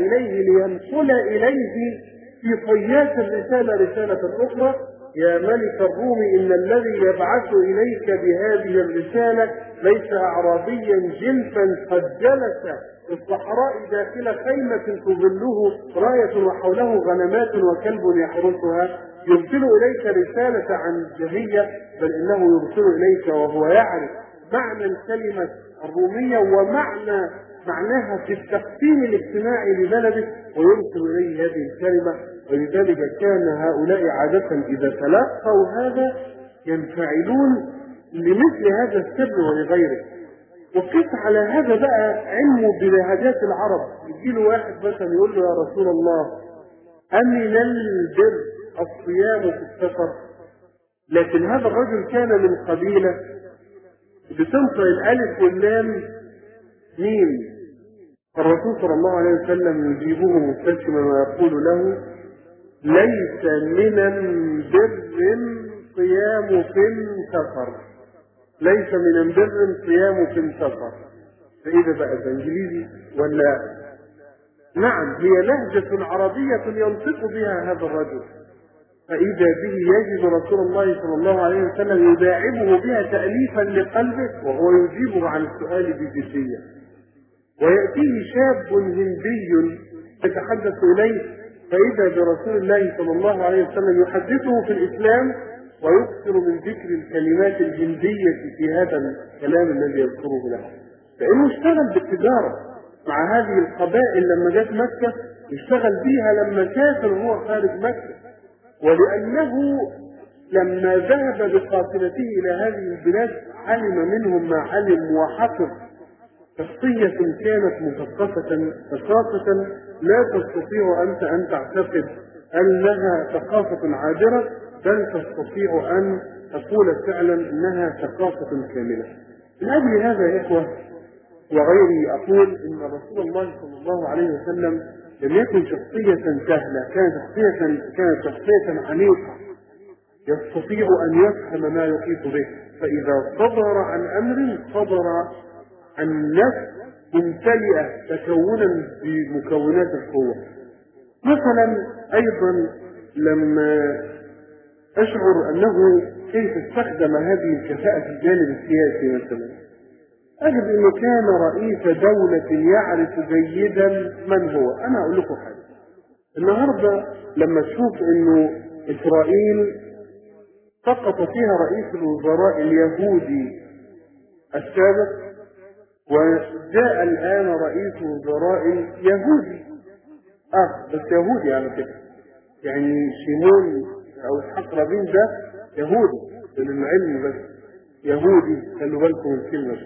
إليه في طيات الرسالة رسالة أخرى؟ يا ملك الروم إن الذي يبعث إليك بهذه الرسالة ليس أعرابيا جلفا قد جلس في الصحراء داخل خيمة تظله راية وحوله غنمات وكلب يحرسها يرسل إليك رسالة عن جهية، بل إنه يرسل إليك وهو يعرف معنى الكلمة الرومية معناها في التقسيم الاجتماعي لبلده ويرسل إليه هذه الكلمة. ولذلك كان هؤلاء عادة إذا تلقوا هذا ينفعلون لمثل هذا السر ولغيره. وقف على هذا بقى علمه بلهجات العرب. يجيله واحد مثلا يقول له يا رسول الله أمن البر الصيام في السفر، لكن هذا الرجل كان من قبيلة بتنطق الألف واللام ميم. الرسول صلى الله عليه وسلم يجيبه مبتسما ويقول له ليس من البر صيام في السفر، ليس من البر صيام في السفر. فإذا بقى إنجليزي ولا؟ نعم، هي لهجة عربية ينطق بها هذا الرجل. فإذا به يجد رسول الله صلى الله عليه وسلم يداعبه بها تأليفا لقلبه وهو يجيبه عن السؤال بجدية. ويأتيه شاب هندي يتحدث إليه فإذا برسول الله صلى الله عليه وسلم يحدثه في الإسلام ويكثر من ذكر الكلمات الهندية في هذا الكلام الذي يذكره له، فإنه اشتغل بالتجارة مع هذه القبائل لما جاءت مكة، اشتغل بيها لما كافر هو خارج مكة. ولأنه لما ذهب بقافلته إلى هذه البلاد علم منهم ما علم وحفظ. شخصية كانت مثقفة ثقافة لا تستطيع أنت أن تعتقد أنها ثقافة عابرة، بل تستطيع أن تقول فعلا أنها ثقافة كاملة. من أجل هذا يا إخوة وغيري أقول إن رسول الله صلى الله عليه وسلم لم يكن شخصية سهلة، كانت شخصية عميقة يستطيع أن يفهم ما يحيط به، فإذا صدر عن أمر صدر عن نفس ممتلئة تكونا بمكونات القوة. مثلا أيضا لما أشعر أنه كيف استخدم هذه الكفاءة في الجانب السياسي مثلا، أجد أنه كان رئيس دولة يعرف جيدا من هو. أنا أقول لكم حاجة، النهاردة لما تشوف أنه إسرائيل سقط فيها رئيس الوزراء اليهودي السابق، وجاء الآن رئيس وزراء يهودي بس يهودي على فكرة، يعني شيمون أو إسحاق رابين ده يهودي للعلم بس يهودي، خلوا بالكم من الكلمة.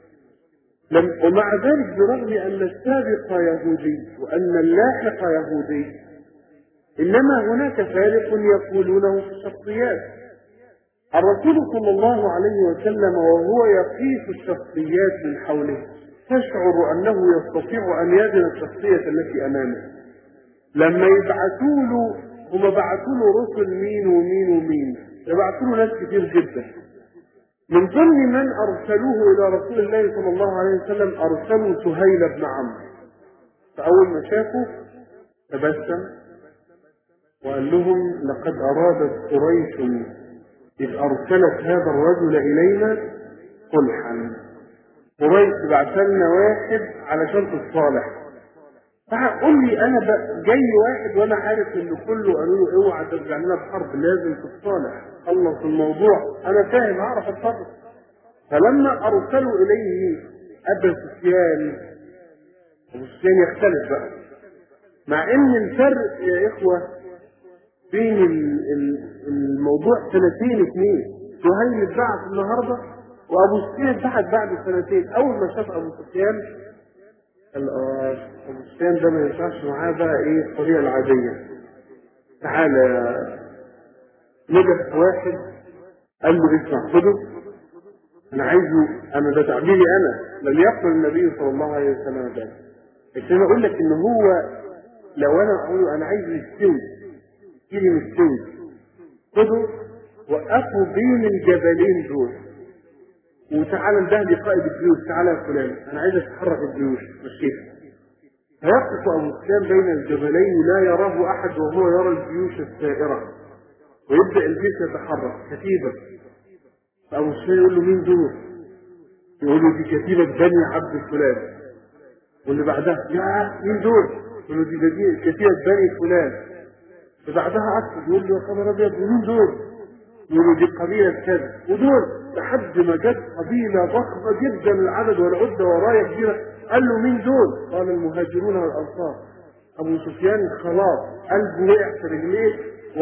ومع ذلك برغم أن السابق يهودي وأن اللاحق يهودي، إنما هناك فارق يقولونه في الشخصيات. الرسول صلى الله عليه وسلم وهو يقيس الشخصيات من حوله تشعر أنه يستطيع أن يجد الشخصية التي أمامه. لما يبعثوا له، هم بعثوا له رسل مين ومين ومين، يبعثوا له ناس كتير جدا. من ضمن من أرسلوه إلى رسول الله صلى الله عليه وسلم أرسلوا سهيل بن عمرو. فأول ما شافوا تبسم وقال لهم لقد أرادت قريش إذ أرسلت هذا الرجل إلينا صلحا. قريش بعث لنا واحد علشان تصالح. فقول لي أنا جاي واحد وأنا عارف إن كله قالوا له اوعى ترجع لنا بحرب، لازم تتصالح، خلص الموضوع، أنا فاهم أعرف أتصرف. فلما أرسلوا إليه أبا سفيان يختلف بقى، مع إن الفرق يا إخوة بين الموضوع سنتين اثنين. سهيل اتبعت النهارده وابو سفيان اتبعت بعد سنتين. اول ما شاف ابو سفيان قال ابو سفيان ده ما ينفعش معاه بقى ايه الطريقه العاديه، تعالى. نجح واحد قال له اسمع خده، انا عايزه، انا ده تعبيري انا، لم يقل النبي صلى الله عليه وسلم ذلك، بس انا اقول لك ان هو لو انا اقول انا عايزه يستوي كيلي مستوي، خدوا وقفوا بين الجبلين دول وتعالى اندهلي قائد الجيوش، تعالى يا فلان انا عايز اتحرك الجيوش مشيها. فيقف ابو سفيان بين الجبلين لا يراه احد وهو يرى الجيوش السائره، ويبدا الجيش يتحرك كتيبه. فابو سفيان يقول له مين دول؟ يقول له دي كتيبه بني عبد فلان. واللي بعدها يا مين دول؟ يقول له دي كتيبه بني فلان. وبعدها أكثر يقول له يا خبر أبيض مين دول؟ يقول له دي قبيلة كذا، ودول لحد ما جت قبيلة ضخمة جدا العدد والعدة وراية كبيرة. قال له مين دول؟ قال المهاجرون والأنصار. أبو سفيان خلاص قلبه وقع في رجليه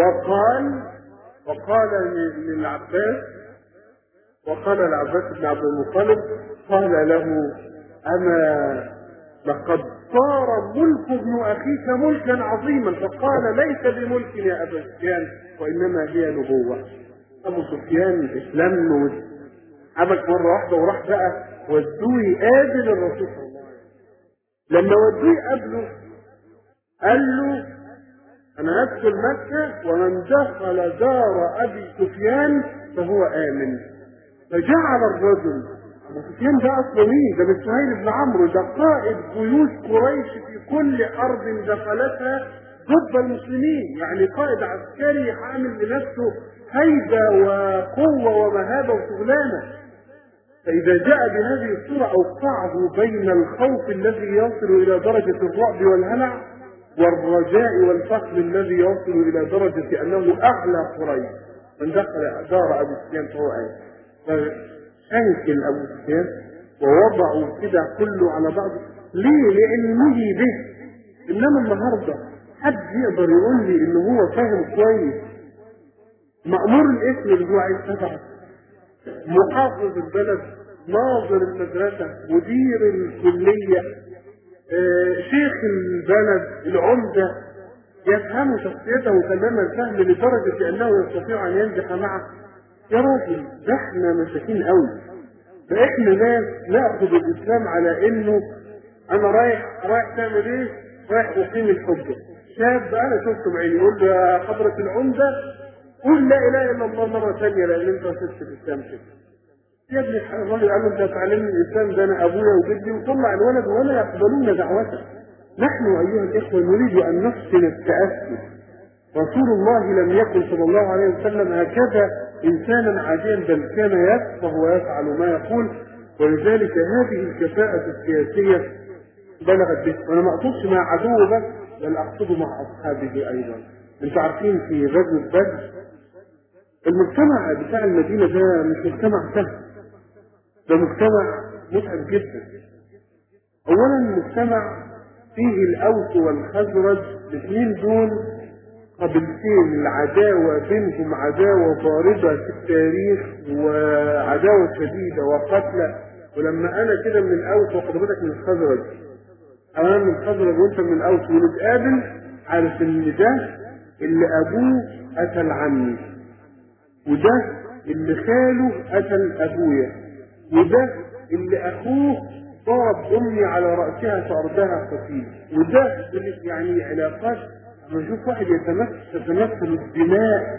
وقال للعباس، وقال العباس بن عبد المطلب، قال له أما لقد صار ملك ابن أخيك ملكا عظيما. فقال ليس بملك يا أبا سفيان وإنما هي نبوة. أبو سفيان اسلم له عبك مرة واحدة وراح بقى ودوه يقابل الرسول صلى الله عليه وسلم. لما ودوه يقابله قال له أنا أدخل مكة ومن دخل دار أبي سفيان فهو آمن. فجعل الرجل أبو سفيان ده أصلا مين؟ ده من سهيل بن عمرو، ده قائد جيوش قريش في كل أرض دخلتها ضد المسلمين، يعني قائد عسكري حامل لنفسه هيبة وقوة ومهابة وشغلانة. فإذا جاء بهذه الصورة أوقعه بين الخوف الذي يصل إلى درجة الرعب والهلع والرجاء والفخر الذي يصل إلى درجة أنه أغلى قريش. من دخل دار أبي سفيان فهو آمن. فشنكل أبو سفيان ووضعوا كده كله على بعض. ليه؟ لعلمه به. إنما النهاردة حد يقدر يقول لي إنه هو فاهم كويس مأمور الاسم اللي هو عايز تبعه، محافظ البلد، ناظر المدرسة، مدير الكلية، شيخ البلد، العمدة، يفهم شخصيته تمام الفهم لدرجة أنه يستطيع أن ينجح معه. يا راجل ده احنا مساكين قوي، ده احنا ناس ناخذ الإسلام على إنه أنا رايح تعمل إيه؟ رايح أقيم الحجة. شاب أنا شفته بعيني يقول له يا حضرة العمدة قول لا إله إلا الله مرة ثانية لأن أنت وصلت الإسلام كده. يا ابني الراجل قال له أنت تعلمني الإسلام ده أنا أبويا وجدي، وطلع الولد ولا يقبلون دعوته. نحن أيها الإخوة نريد أن نحسن التأسي. رسول الله لم يكن صلى الله عليه وسلم هكذا إنسانا عاديا، بل كان يفقه ويفعل ما يقول، ولذلك هذه الكفاءة السياسية بلغت به. وأنا ما أقصدش مع عدوه بس، بل أقصده مع أصحابه أيضا. أنتم عارفين في غزوة بدر المجتمع بتاع المدينة ده مش مجتمع سهل، ده مجتمع متعب جدا. أولا مجتمع فيه الأوس والخزرج، الاثنين دول قبيلتين العداوة بينهم عداوة ضاربة في التاريخ وعداوة شديدة وقتلى. ولما أنا كده من الأوس وحضرتك من الخزرج، أنا من الخزرج وأنت من الأوس، ونتقابل عارف إن ده اللي أبوه قتل عمي، وده اللي خاله قتل أبويا، وده اللي أخوه ضرب أمي على رأسها فأردها قتيل، وده يعني علاقات. لما نشوف واحد تتمثل الدماء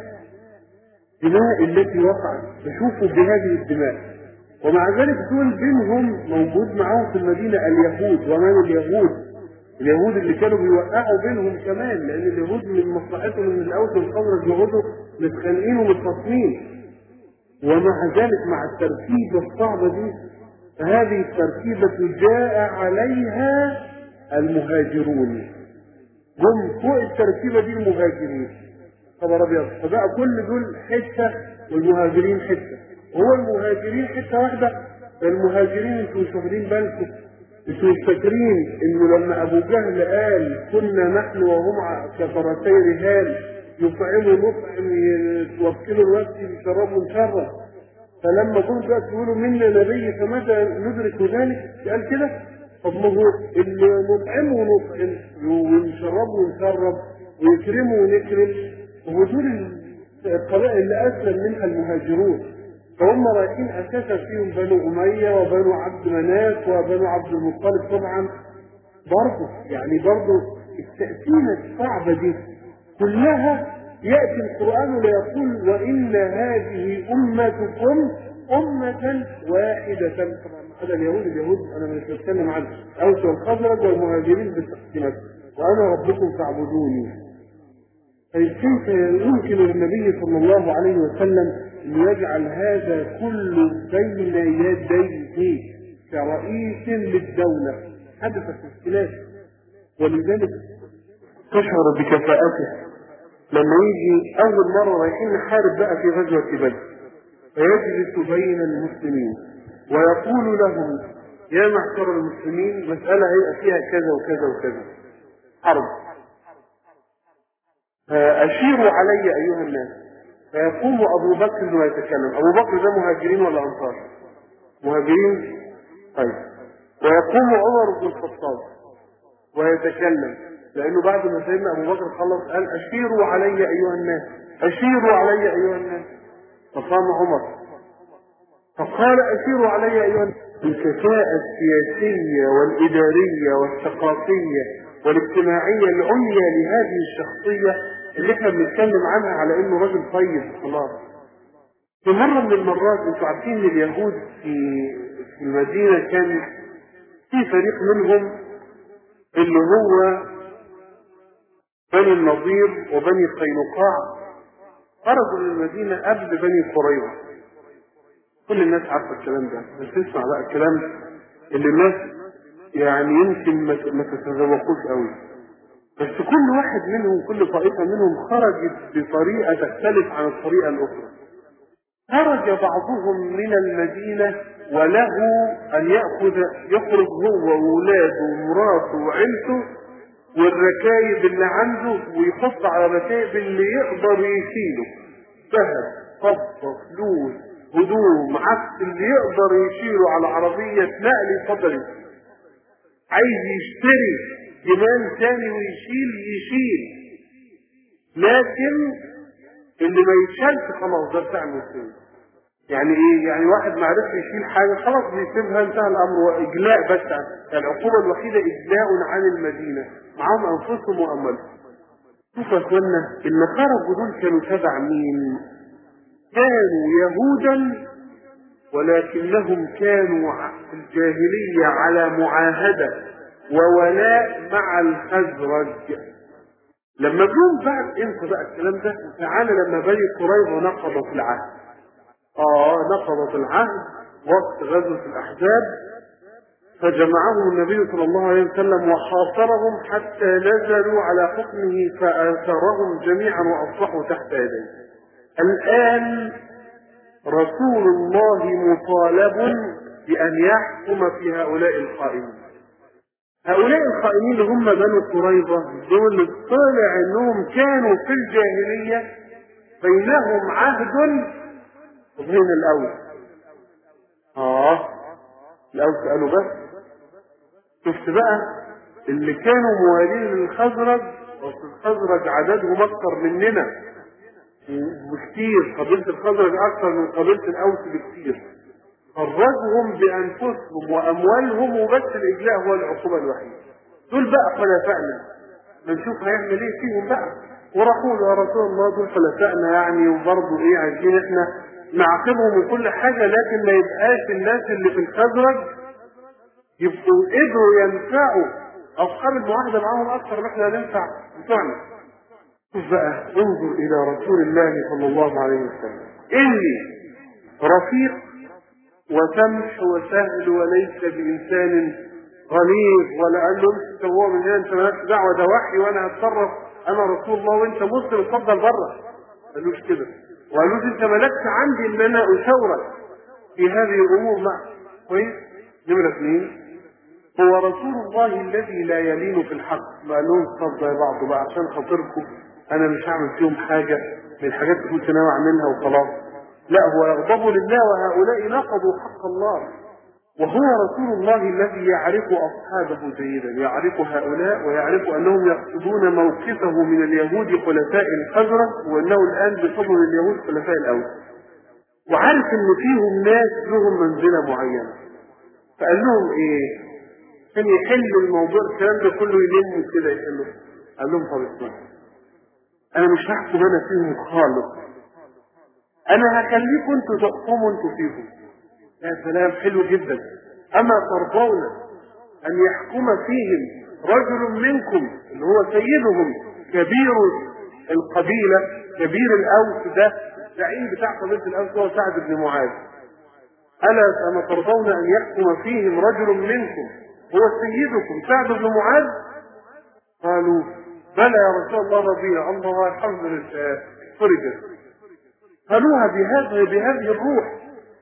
التي وقعت نشوفه بهذه الدماء، ومع ذلك دول بينهم موجود معاهم في المدينة اليهود. ومن اليهود اللي كانوا بيوقعوا بينهم كمان، لأن اليهود من مصلحتهم من الأوس والخزرج يقعدوا متخانقين ومتخاصمين. ومع ذلك مع التركيبة الصعبة دي، فهذه التركيبة جاء عليها المهاجرون، جم فوق التركيبة دي المهاجرين. خبر أبيض، فبقى كل دول حتة والمهاجرين حتة، وهو المهاجرين حتة واحدة. المهاجرين انتوا مش واخدين بالكم، انتوا مش فاكرين انه لما ابو جهل قال كنا نحن وهم كفرتي رهان يطعموا نطعم يوكلوا الوقت يشربوا نشرب، فلما كنتوا بقى تقولوا منا نبي فماذا ندرك ذلك؟ قال كده. طب ما هو اللي نطعمه ونطعم ونشربه ونشرب ويكرمه ونكرم، هو دول القبائل اللي اسلم منها المهاجرون. فهم رايحين اساسا فيهم بنو اميه وبنو عبد مناف وبنو عبد المطلب طبعا. برضه التأثير الصعبة دي كلها يأتي القرآن ليقول وإن هذه أمتكم أمة واحدة. طبعا هذا اليهود أنا مش بتكلم عنه، أوس والخزرج والمهاجرين بالتقسيمات، وأنا ربكم فاعبدوني. كيف يمكن للنبي صلى الله عليه وسلم أن يجعل هذا كله بين يديه كرئيس للدولة؟ حدثت اختلاف، ولذلك تشعر بكفاءته لما يجي أول مرة رايحين نحارب بقى في غزوة بدر، فيجلس بين المسلمين ويقول لهم يا معشر المسلمين مسألة هي فيها كذا وكذا وكذا، حرب، أشيروا علي أيها الناس. فيقوم أبو بكر ويتكلم. أبو بكر ده مهاجرين ولا أنصار؟ مهاجرين. طيب. ويقوم عمر بن الخطاب ويتكلم، لأنه بعد ما سيدنا أبو بكر خلص قال أشيروا علي أيها الناس، أشيروا علي أيها الناس. فقام عمر فقال أشيروا علي أيها الناس. الكفاءة السياسية والإدارية والثقافية والاجتماعية العليا لهذه الشخصية اللي احنا بنتكلم عنها على انه راجل طيب خلاص. في مرة من المرات انتوا عارفين ان اليهود في المدينة كان في فريق منهم اللي هو بني النضير وبني قينقاع خرجوا من المدينة قبل بني قريظة. كل الناس عارفة الكلام ده، بس اسمع بقى الكلام اللي الناس يعني يمكن ما تتذوقوش قوي. بس كل واحد منهم، كل طائفة منهم خرجت بطريقة تختلف عن الطريقة الأخرى. خرج بعضهم من المدينة وله أن يخرج هو وولاده ومراته وعيلته والركايب اللي عنده، ويحط على الركايب اللي يقدر يشيله ذهب، فضة، فلوس، هدوم عكس اللي يقدر يشيله على عربية نقل فضلي، عايز يشتري جمال تاني يشيل، لكن اللي ما يتشالش خلاص ده بتاع المسلمين. يعني ايه؟ يعني واحد ما عرفش يشيل حاجه خلاص بيسيبها، انتهى الامر، واجلاء بس. العقوبه الوحيده اجلاء عن المدينه، معاهم انفسهم واموالهم. شوفوا يا اخوانا، اللي خرجوا دول كانوا تبع مين؟ كانوا يهودا، ولكنهم كانوا في الجاهليه على معاهده وولاء مع الخزرج. لما جم بعد امتى بقى الكلام ده؟ تعالى لما بني قريظه نقضت العهد. نقضت العهد وقت غزوة الأحزاب، فجمعهم النبي صلى الله عليه وسلم وحاصرهم حتى نزلوا على حكمه فآثرهم جميعا وأصبحوا تحت يديه. الآن رسول الله مطالب بأن يحكم في هؤلاء الخائنين. هؤلاء الخائنين اللي هم بنو قريظة دول طلع انهم كانوا في الجاهلية بينهم عهد وبين الأوس. الأوس قالوا بس. شفت بقى اللي كانوا موالين للخزرج، الخزرج عددهم أكثر مننا بكثير، قبيلة الخزرج أكثر من قبيلة الأوس بكثير، خرجهم بأنفسهم وأموالهم، وبس الإجلاء هو العقوبة الوحيدة. دول بقى خلفائنا، بنشوف هيعمل إيه فيهم بقى. ورقول يا رسول الله دول خلفائنا يعني، وبرضه إيه عايزين إحنا نعاقبهم من كل حاجة، لكن ما يبقاش الناس اللي في الخزرج يبقوا قدروا ينفعوا أصحاب المعاهدة معاهم أكثر ما إحنا ننفع بتوعنا. شوف بقى، انظر إلى رسول الله صلى الله عليه وسلم، إني رفيق وسمح وسهل وليس بإنسان غليظ، ولا قال له امشي سواه من هنا، انت مالكش دعوه، ده وحي وانا هتصرف، انا رسول الله وانت مسلم اتفضل بره. قالوش كده، وقالوش انت مالكش عندي ان انا اشاورك في هذه الامور. لا، كويس. نمرة 2، هو رسول الله الذي لا يلين في الحق. ما قالوش طب زي بعضه بقى عشان خاطركم انا مش هعمل فيهم حاجه من الحاجات اللي كنت ناوي اعملها وخلاص. لا، هو يغضب لله وهؤلاء نقضوا حق الله. وهو رسول الله الذي يعرف أصحابه جيدا، يعرف هؤلاء ويعرف أنهم يقصدون موقفه من اليهود خلفاء الخزرج، وأنه الآن بفضل اليهود خلفاء الأوس، وعارف أن فيهم ناس لهم منزلة معينة. فقال لهم إيه؟ كان يحل الموضوع الكلام ده كله يلموا كده يحلوا. قال لهم طب اسمعوا، أنا مش هحكم أنا فيهم خالص، أنا هخليكم أنتوا تحكموا أنتوا فيهم. يا سلام، حلو جدا. أما ترضون أن يحكم فيهم رجل منكم اللي هو سيدهم كبير القبيلة، كبير الأوس، ده الزعيم بتاع قبيلة الأوس هو سعد بن معاذ. أما ترضون أن يحكم فيهم رجل منكم هو سيدكم سعد بن معاذ؟ قالوا بلى يا رسول الله رضينا. الله، الحمد لله، فرجت. قالوها بهذه الروح.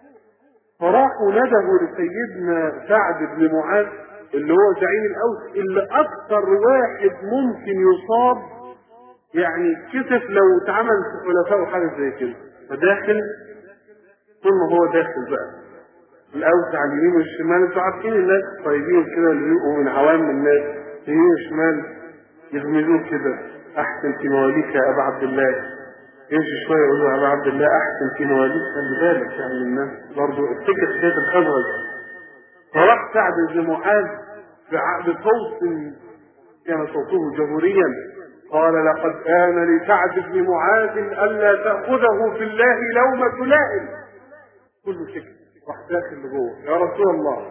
فراحوا ندهوا لسيدنا سعد بن معاذ اللي هو زعيم الأوس، اللي أكثر واحد ممكن يصاب يعني كسف لو اتعمل في خلفائه حاجة زي كده. فداخل، طول ما هو داخل بقى الأوس على اليمين والشمال، انتوا عارفين الناس طيبين كده اللي بيبقوا من عوام الناس، يمين وشمال يغمزوه كده، أحسن في مواليك يا أبا عبد الله. يمشي شويه يقول له يا ابا عبد الله احسن في مواليك، خلي بالك يعني الناس برضه افتكر حكايه الخزرج. فراح سعد بن معاذ بصوت كان صوته جهوريا قال لقد كان لسعد بن معاذ الا تاخذه في الله لومه لائم. كله سكت، راح داخل لجوه. يا رسول الله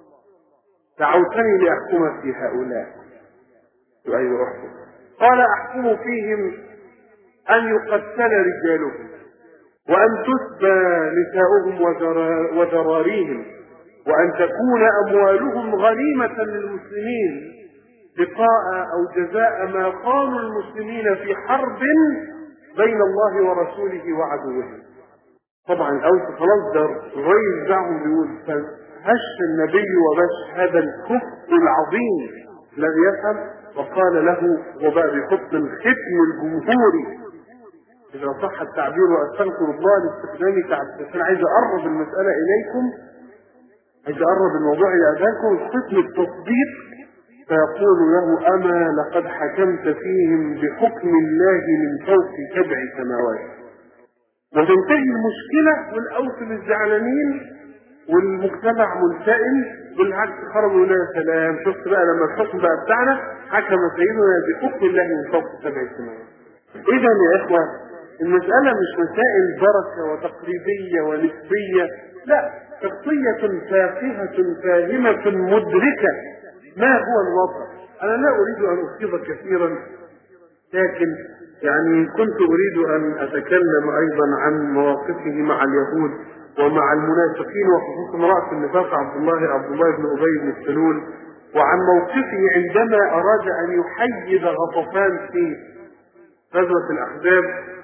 دعوتني لاحكم في هؤلاء. ايوه احكم. قال احكم فيهم أن يقتل رجالهم، وأن تسبى نساؤهم وذراريهم، وأن تكون أموالهم غنيمة للمسلمين لقاء أو جزاء ما خانوا المسلمين في حرب بين الله ورسوله وعدوه. طبعا الأوس خلاص ده الرئيس بتاعهم بيقول فهش النبي وبش هذا الكفر العظيم الذي يفهم، وقال له وبقى بيحط الختم الجمهوري إذا صح التعبير وأستغفر الله لاستخدامي أنا عايز أقرب المسألة إليكم، عايز أقرب الموضوع إلى أذانكم. قسم التصديق فيقول له أما لقد حكمت فيهم بحكم الله من فوق 7 سماوات، وتنتهي المشكلة والأوس الزعلانين والمجتمع ملتئم، بالعكس خرجوا لنا سلام. شفت بقى لما الحكم بقى بتاعنا حكم سيدنا بحكم الله من فوق 7 سماوات. إذا يا إخوة المسألة مش مسائل بركة وتقريبية ونسبية، لا، شخصية فاقهة فاهمة مدركة ما هو الوضع. أنا لا أريد أن أفيض كثيرا، لكن يعني كنت أريد أن أتكلم أيضا عن مواقفه مع اليهود ومع المنافقين، وخصوصا رأس النفاق عبد الله بن أبي بن سلول، وعن موقفه عندما أراد أن يحيد غطفان في غزوة الأحزاب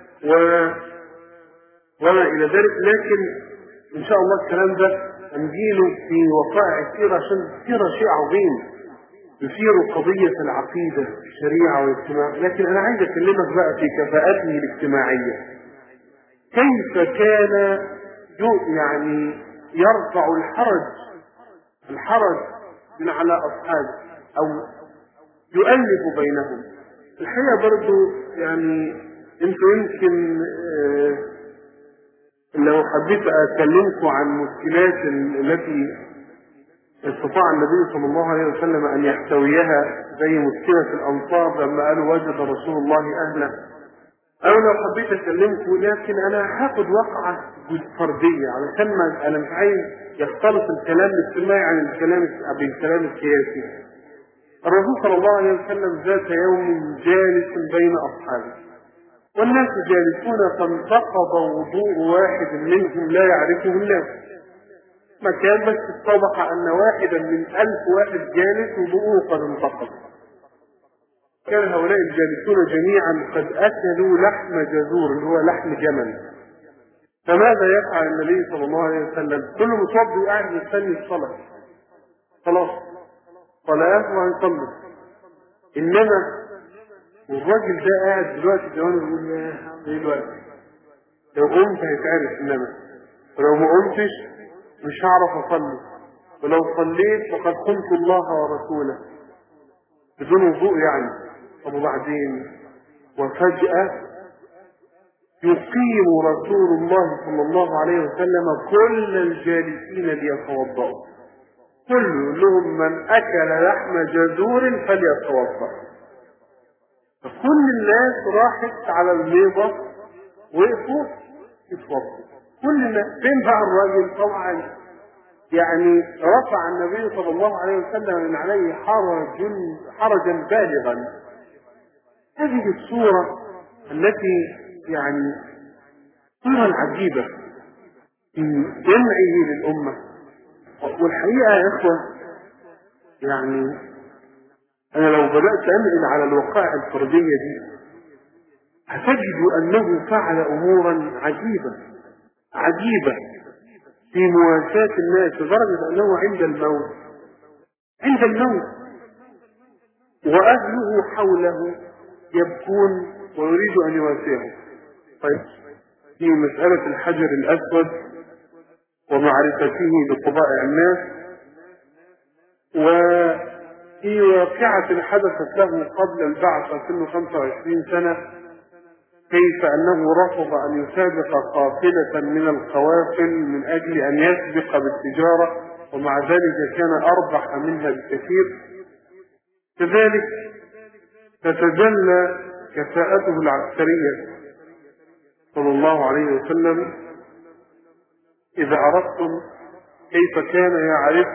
وما إلى ذلك. لكن إن شاء الله الكلام ده هنجيله في وقائع السيرة، عشان السيرة شيء عظيم يثير قضية العقيدة الشريعة والاجتماع. لكن أنا عايز أكلمك بقى في كفاءته الاجتماعية. كيف كان يعني يرفع الحرج من على أصحابه أو يؤلف بينهم. الحقيقة برضو يعني انتوا يمكن لو حبيت أكلمكم عن المشكلات التي استطاع النبي صلى الله عليه وسلم أن يحتويها، زي مشكلة الأنصار لما قالوا وجد رسول الله أهله، أو لو حبيت أكلمكم، لكن أنا هاخد وقعة فردية علشان أنا مش عايز يختلط الكلام الاجتماعي عن الكلام السياسي. الرسول صلى الله عليه وسلم ذات يوم جالس بين أصحابه والناس جالسون، فانتقض وضوء واحد منهم لا يعرفه الناس. مكان بس اتضح أن واحدا من 1000 واحد جالس وضوءه قد انتقض. كان هؤلاء الجالسون جميعا قد أكلوا لحم جزور اللي هو لحم جمل. فماذا يفعل النبي صلى الله عليه وسلم؟ كل مصاب وقاعد مستني الصلاة، خلاص صلاة وهيصلي. إنما والراجل ده قاعد دلوقتي جوانه يقول يا ايه دلوقتي لو قمت هيتعرف، انما ولو ما قمتش مش هعرف اصلي، ولو صليت فقد خنت الله ورسوله بدون وضوء يعني. طب وبعدين؟ وفجأة يقيم رسول الله صلى الله عليه وسلم كل الجالسين ليتوضأوا، كل لهم من اكل لحم جزور فليتوضأ. فكل الناس راحت على الميضة وقفوا يتوضوا، كل الناس. فين بقى الراجل؟ طبعا يعني رفع النبي صلى الله عليه وسلم من عليه حرجا بالغا. هذه الصورة التي يعني صورة العجيبة في جمعه للأمة. والحقيقة يا إخوة يعني أنا لو بدأت أنقل على الوقائع الفردية دي هتجد أنه فعل أمورا عجيبة في مواساة الناس، لدرجة أنه عند الموت وأهله حوله يبكون ويريد أن يواسيهم. طيب في مسألة الحجر الأسود ومعرفته بطبائع الناس، وفي واقعة حدثت له قبل البعثة سنه 25 سنة، كيف أنه رفض أن يسابق قافلة من القوافل من أجل أن يسبق بالتجارة، ومع ذلك كان أربح منها بكثير. كذلك تتجلى كفاءته العسكرية صلى الله عليه وسلم. إذا أردتم كيف كان يعرف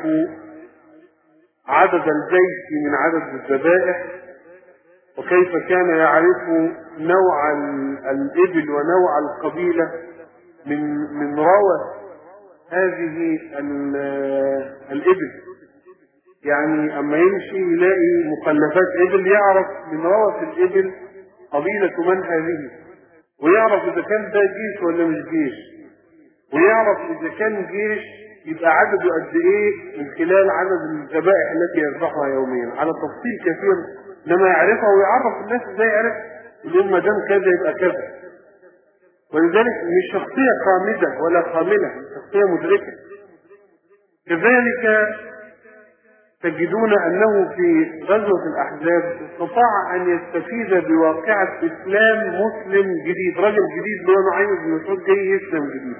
عدد الجيش من عدد الذبائح، وكيف كان يعرف نوع الإبل ونوع القبيلة من روى هذه الإبل. يعني أما يمشي يلاقي مخلفات إبل يعرف من روى في الإبل قبيلة من هذه، ويعرف إذا كان ده جيش ولا مش جيش، ويعرف إذا كان جيش يبقى عدده قد إيه من خلال عدد الذبائح التي يذبحها يوميا على تفصيل كثير. لما يعرفها ويعرف الناس ازاي يعرف، يقول ما دام كذا يبقى كذا. ولذلك مش شخصية خامدة ولا خاملة، شخصية مدركة. كذلك تجدون أنه في غزوة الأحزاب استطاع أن يستفيد بواقعة إسلام مسلم جديد، رجل جديد اللي هو نعيم بن مسعود جاي يسلم جديد،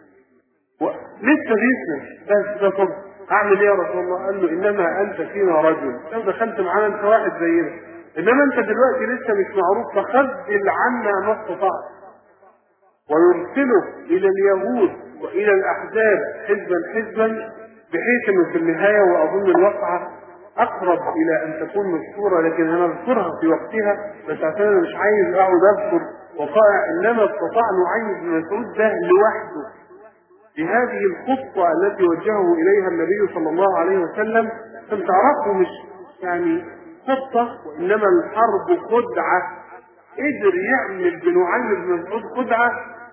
لسه بيسلم، بس ده طب أعمل إيه يا رسول الله؟ قال له إنما أنت فينا رجل، لو دخلت معانا أنت واحد زينا، إنما أنت دلوقتي لسه مش معروف، فخذل عنا ما استطعت. ويرسله إلى اليهود وإلى الأحزاب حزبا حزبا، بحيث أنه في النهاية، وأظن الواقعة أقرب إلى أن تكون مشهورة، لكن أنا أذكرها في وقتها، بس عشان أنا مش عايز أقعد أذكر وقائع، إنما استطاع نعيم بن مسعود ده لوحده بهذه الخطة التي وجهه إليها النبي صلى الله عليه وسلم. عشان تعرفوا مش يعني خطة، وإنما الحرب خدعة. قدر يعمل بنعيم بن مسعود خدعة،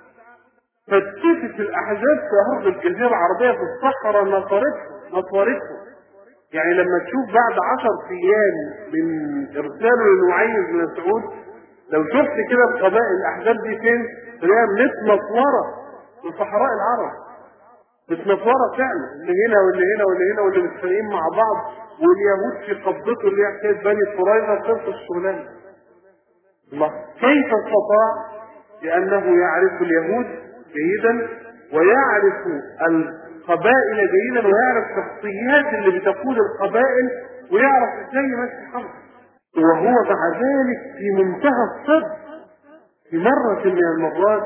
فاتفت الأحزاب في أرض الجزيرة العربية في الصحراء نصرته. يعني لما تشوف بعد 10 أيام من إرساله لنعيم بن مسعود، لو شفت كده القبائل الأحزاب دي فين، تلاقيها متنطورة في صحراء العرب، متنطورة فعلا، اللي هنا واللي هنا واللي هنا، واللي متفقين مع بعض، واليهود في قبضته اللي هي حكاية بني قريظة خلص الشغلانة. الله كيف استطاع؟ لأنه يعرف اليهود جيدا، ويعرف القبائل جيدا، ويعرف شخصيات اللي بتقود القبائل، ويعرف ازاي يمشي الحرب. وهو مع ذلك في منتهى الصدق. في مرة من المرات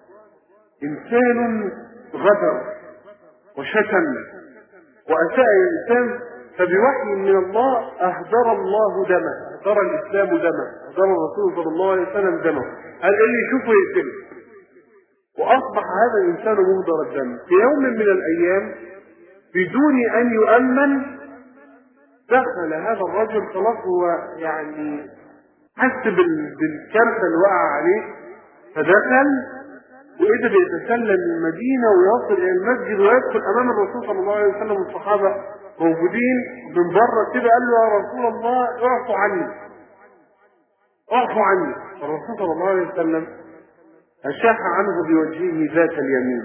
إنسان غدر وشتم وأساء الإنسان، فبوحي من الله أهدر الله دمه، أهدر الإسلام دمه، أهدر الرسول صلى الله عليه وسلم دمه، قال اللي يشوفه يقتله، وأصبح هذا الإنسان مهدر الدم. في يوم من الأيام بدون أن يؤمن دخل هذا الرجل، خلاص هو يعني حس بالكارثة اللي وقع عليه، فدخل وقدر يتسلل المدينة ويصل إلى المسجد ويدخل أمام الرسول صلى الله عليه وسلم، والصحابة موجودين من بره كده. قال له يا رسول الله اعفو عني، اعفو عني. الرسول صلى الله عليه وسلم أشاح عنه بوجهه ذات اليمين،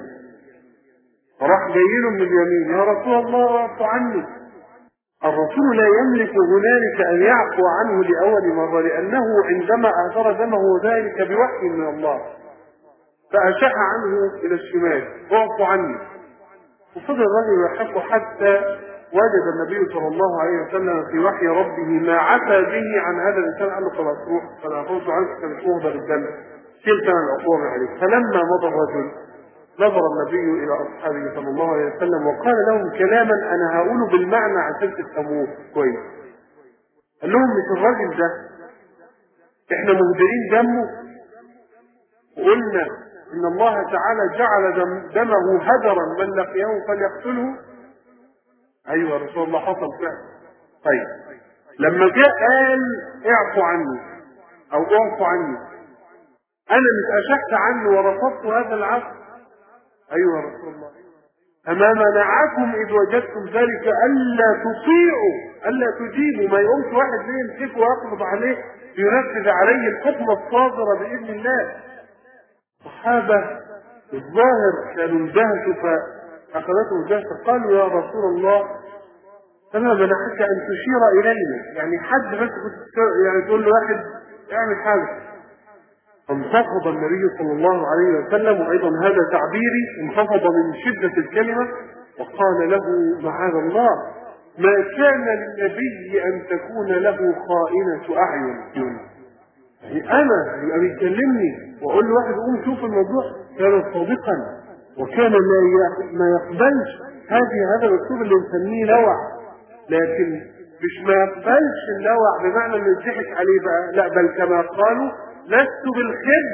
فراح جايله من اليمين، يا رسول الله اعفو عني. الرسول لا يملك هنالك أن يعفو عنه لأول مرة، لأنه عندما أهدر دمه ذلك بوحي من الله، فأشاح عنه إلى الشمال، اعفو عني. وفضل الرجل يحق حتى وجد النبي صلى الله عليه وسلم في وحي ربه ما عفى به عن هذا الإنسان. قال له خلاص روح، فأنا عفوت عنك، كان مهدر الدم، شلت أنا العقوبة عليك. فلما مضى الرجل نظر النبي إلى أصحابه صلى الله عليه وسلم وقال لهم كلاما أنا هقوله بالمعنى عشان تفهموه كويس. قال لهم مش الراجل ده احنا مهدرين دمه، وقلنا إن الله تعالى جعل دمه هدرا، من لقيه فليقتله. أيوة يا رسول الله حصل فعلا. طيب لما جاء قال اعفو عني أو اعفو عني، أنا مش أشحت عنه ورفضت هذا العفو؟ أيوة يا رسول الله. أما منعكم إذ وجدتم ذلك ألا تطيعوا، ألا تجيبوا، ما يقومش واحد ليه يمسكه ويقبض عليه ينفذ عليه الحكم الصادر بإذن الله. الصحابة الظاهر كانوا اندهشوا، فأخذتهم الدهشة، قالوا يا رسول الله فما منعك أن تشير إلينا؟ يعني حد بس يعني تقول له واحد اعمل حاجة. فانتفض النبي صلى الله عليه وسلم، وأيضا هذا تعبيري، انتفض من شدة الكلمة وقال له معاذ الله ما كان للنبي أن تكون له خائنة أعين. يعني أنا يبقى بيكلمني وأقول له واحد قوم شوف الموضوع، كان صادقا وكان ما يقبلش هذا الأسلوب اللي نسميه لوع، لكن مش ما يقبلش اللوع بمعنى انه يضحك عليه بقى، لا، بل كما قالوا لست بالخب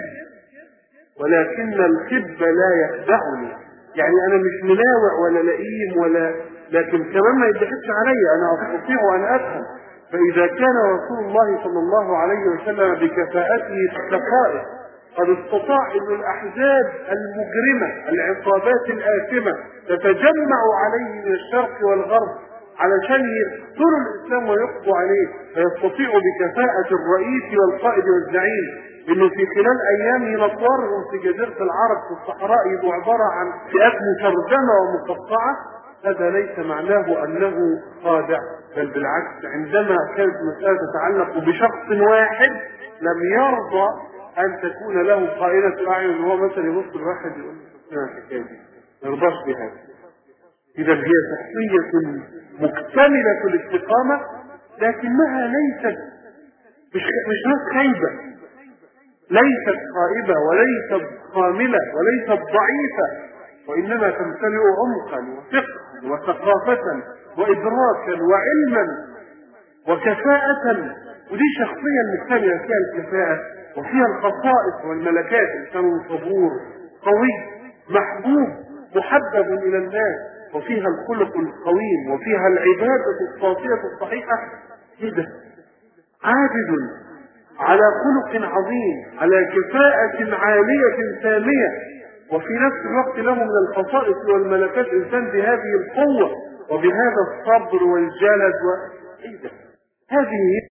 ولكن الخب لا يخدعني. يعني انا مش ملاوع ولا لئيم لكن كمان ما يضحكش علي، انا استطيع ان افهم. فاذا كان رسول الله صلى الله عليه وسلم بكفاءته الدقائق قد استطاع ان الاحزاب المجرمه العصابات الاثمه تتجمع عليه من الشرق والغرب علشان يقتلوا الاسلام ويقضوا عليه، فيستطيع بكفاءة الرئيس والقائد والزعيم انه في خلال ايام ينطورهم في جزيرة العرب في الصحراء يبقوا عبارة عن فئات مترجمة ومقطعة، هذا ليس معناه انه خادع، بل بالعكس عندما كانت مسألة تتعلق بشخص واحد لم يرضى ان تكون له قائلة اعين، وهو مثلا يبص الواحد يقول له الحكاية دي ما يرضاش بهذا. اذا هي شخصية مكتملة الاستقامة، لكنها ليست مش ناس خايبة، ليست خائبة وليست خاملة وليست ضعيفة، وإنما تمتلئ عمقا وفقها وثقافة وإدراكا وعلما وكفاءة. ودي شخصية مكتملة فيها الكفاءة وفيها الخصائص والملكات، إنسان صبور قوي محبوب محبب إلى الناس، وفيها الخلق القويم وفيها العبادة الصافية الصحيحة. كده عابد على خلق عظيم على كفاءة عالية سامية، وفي نفس الوقت له من الخصائص والملكات إنسان بهذه القوة وبهذا الصبر والجلد هذه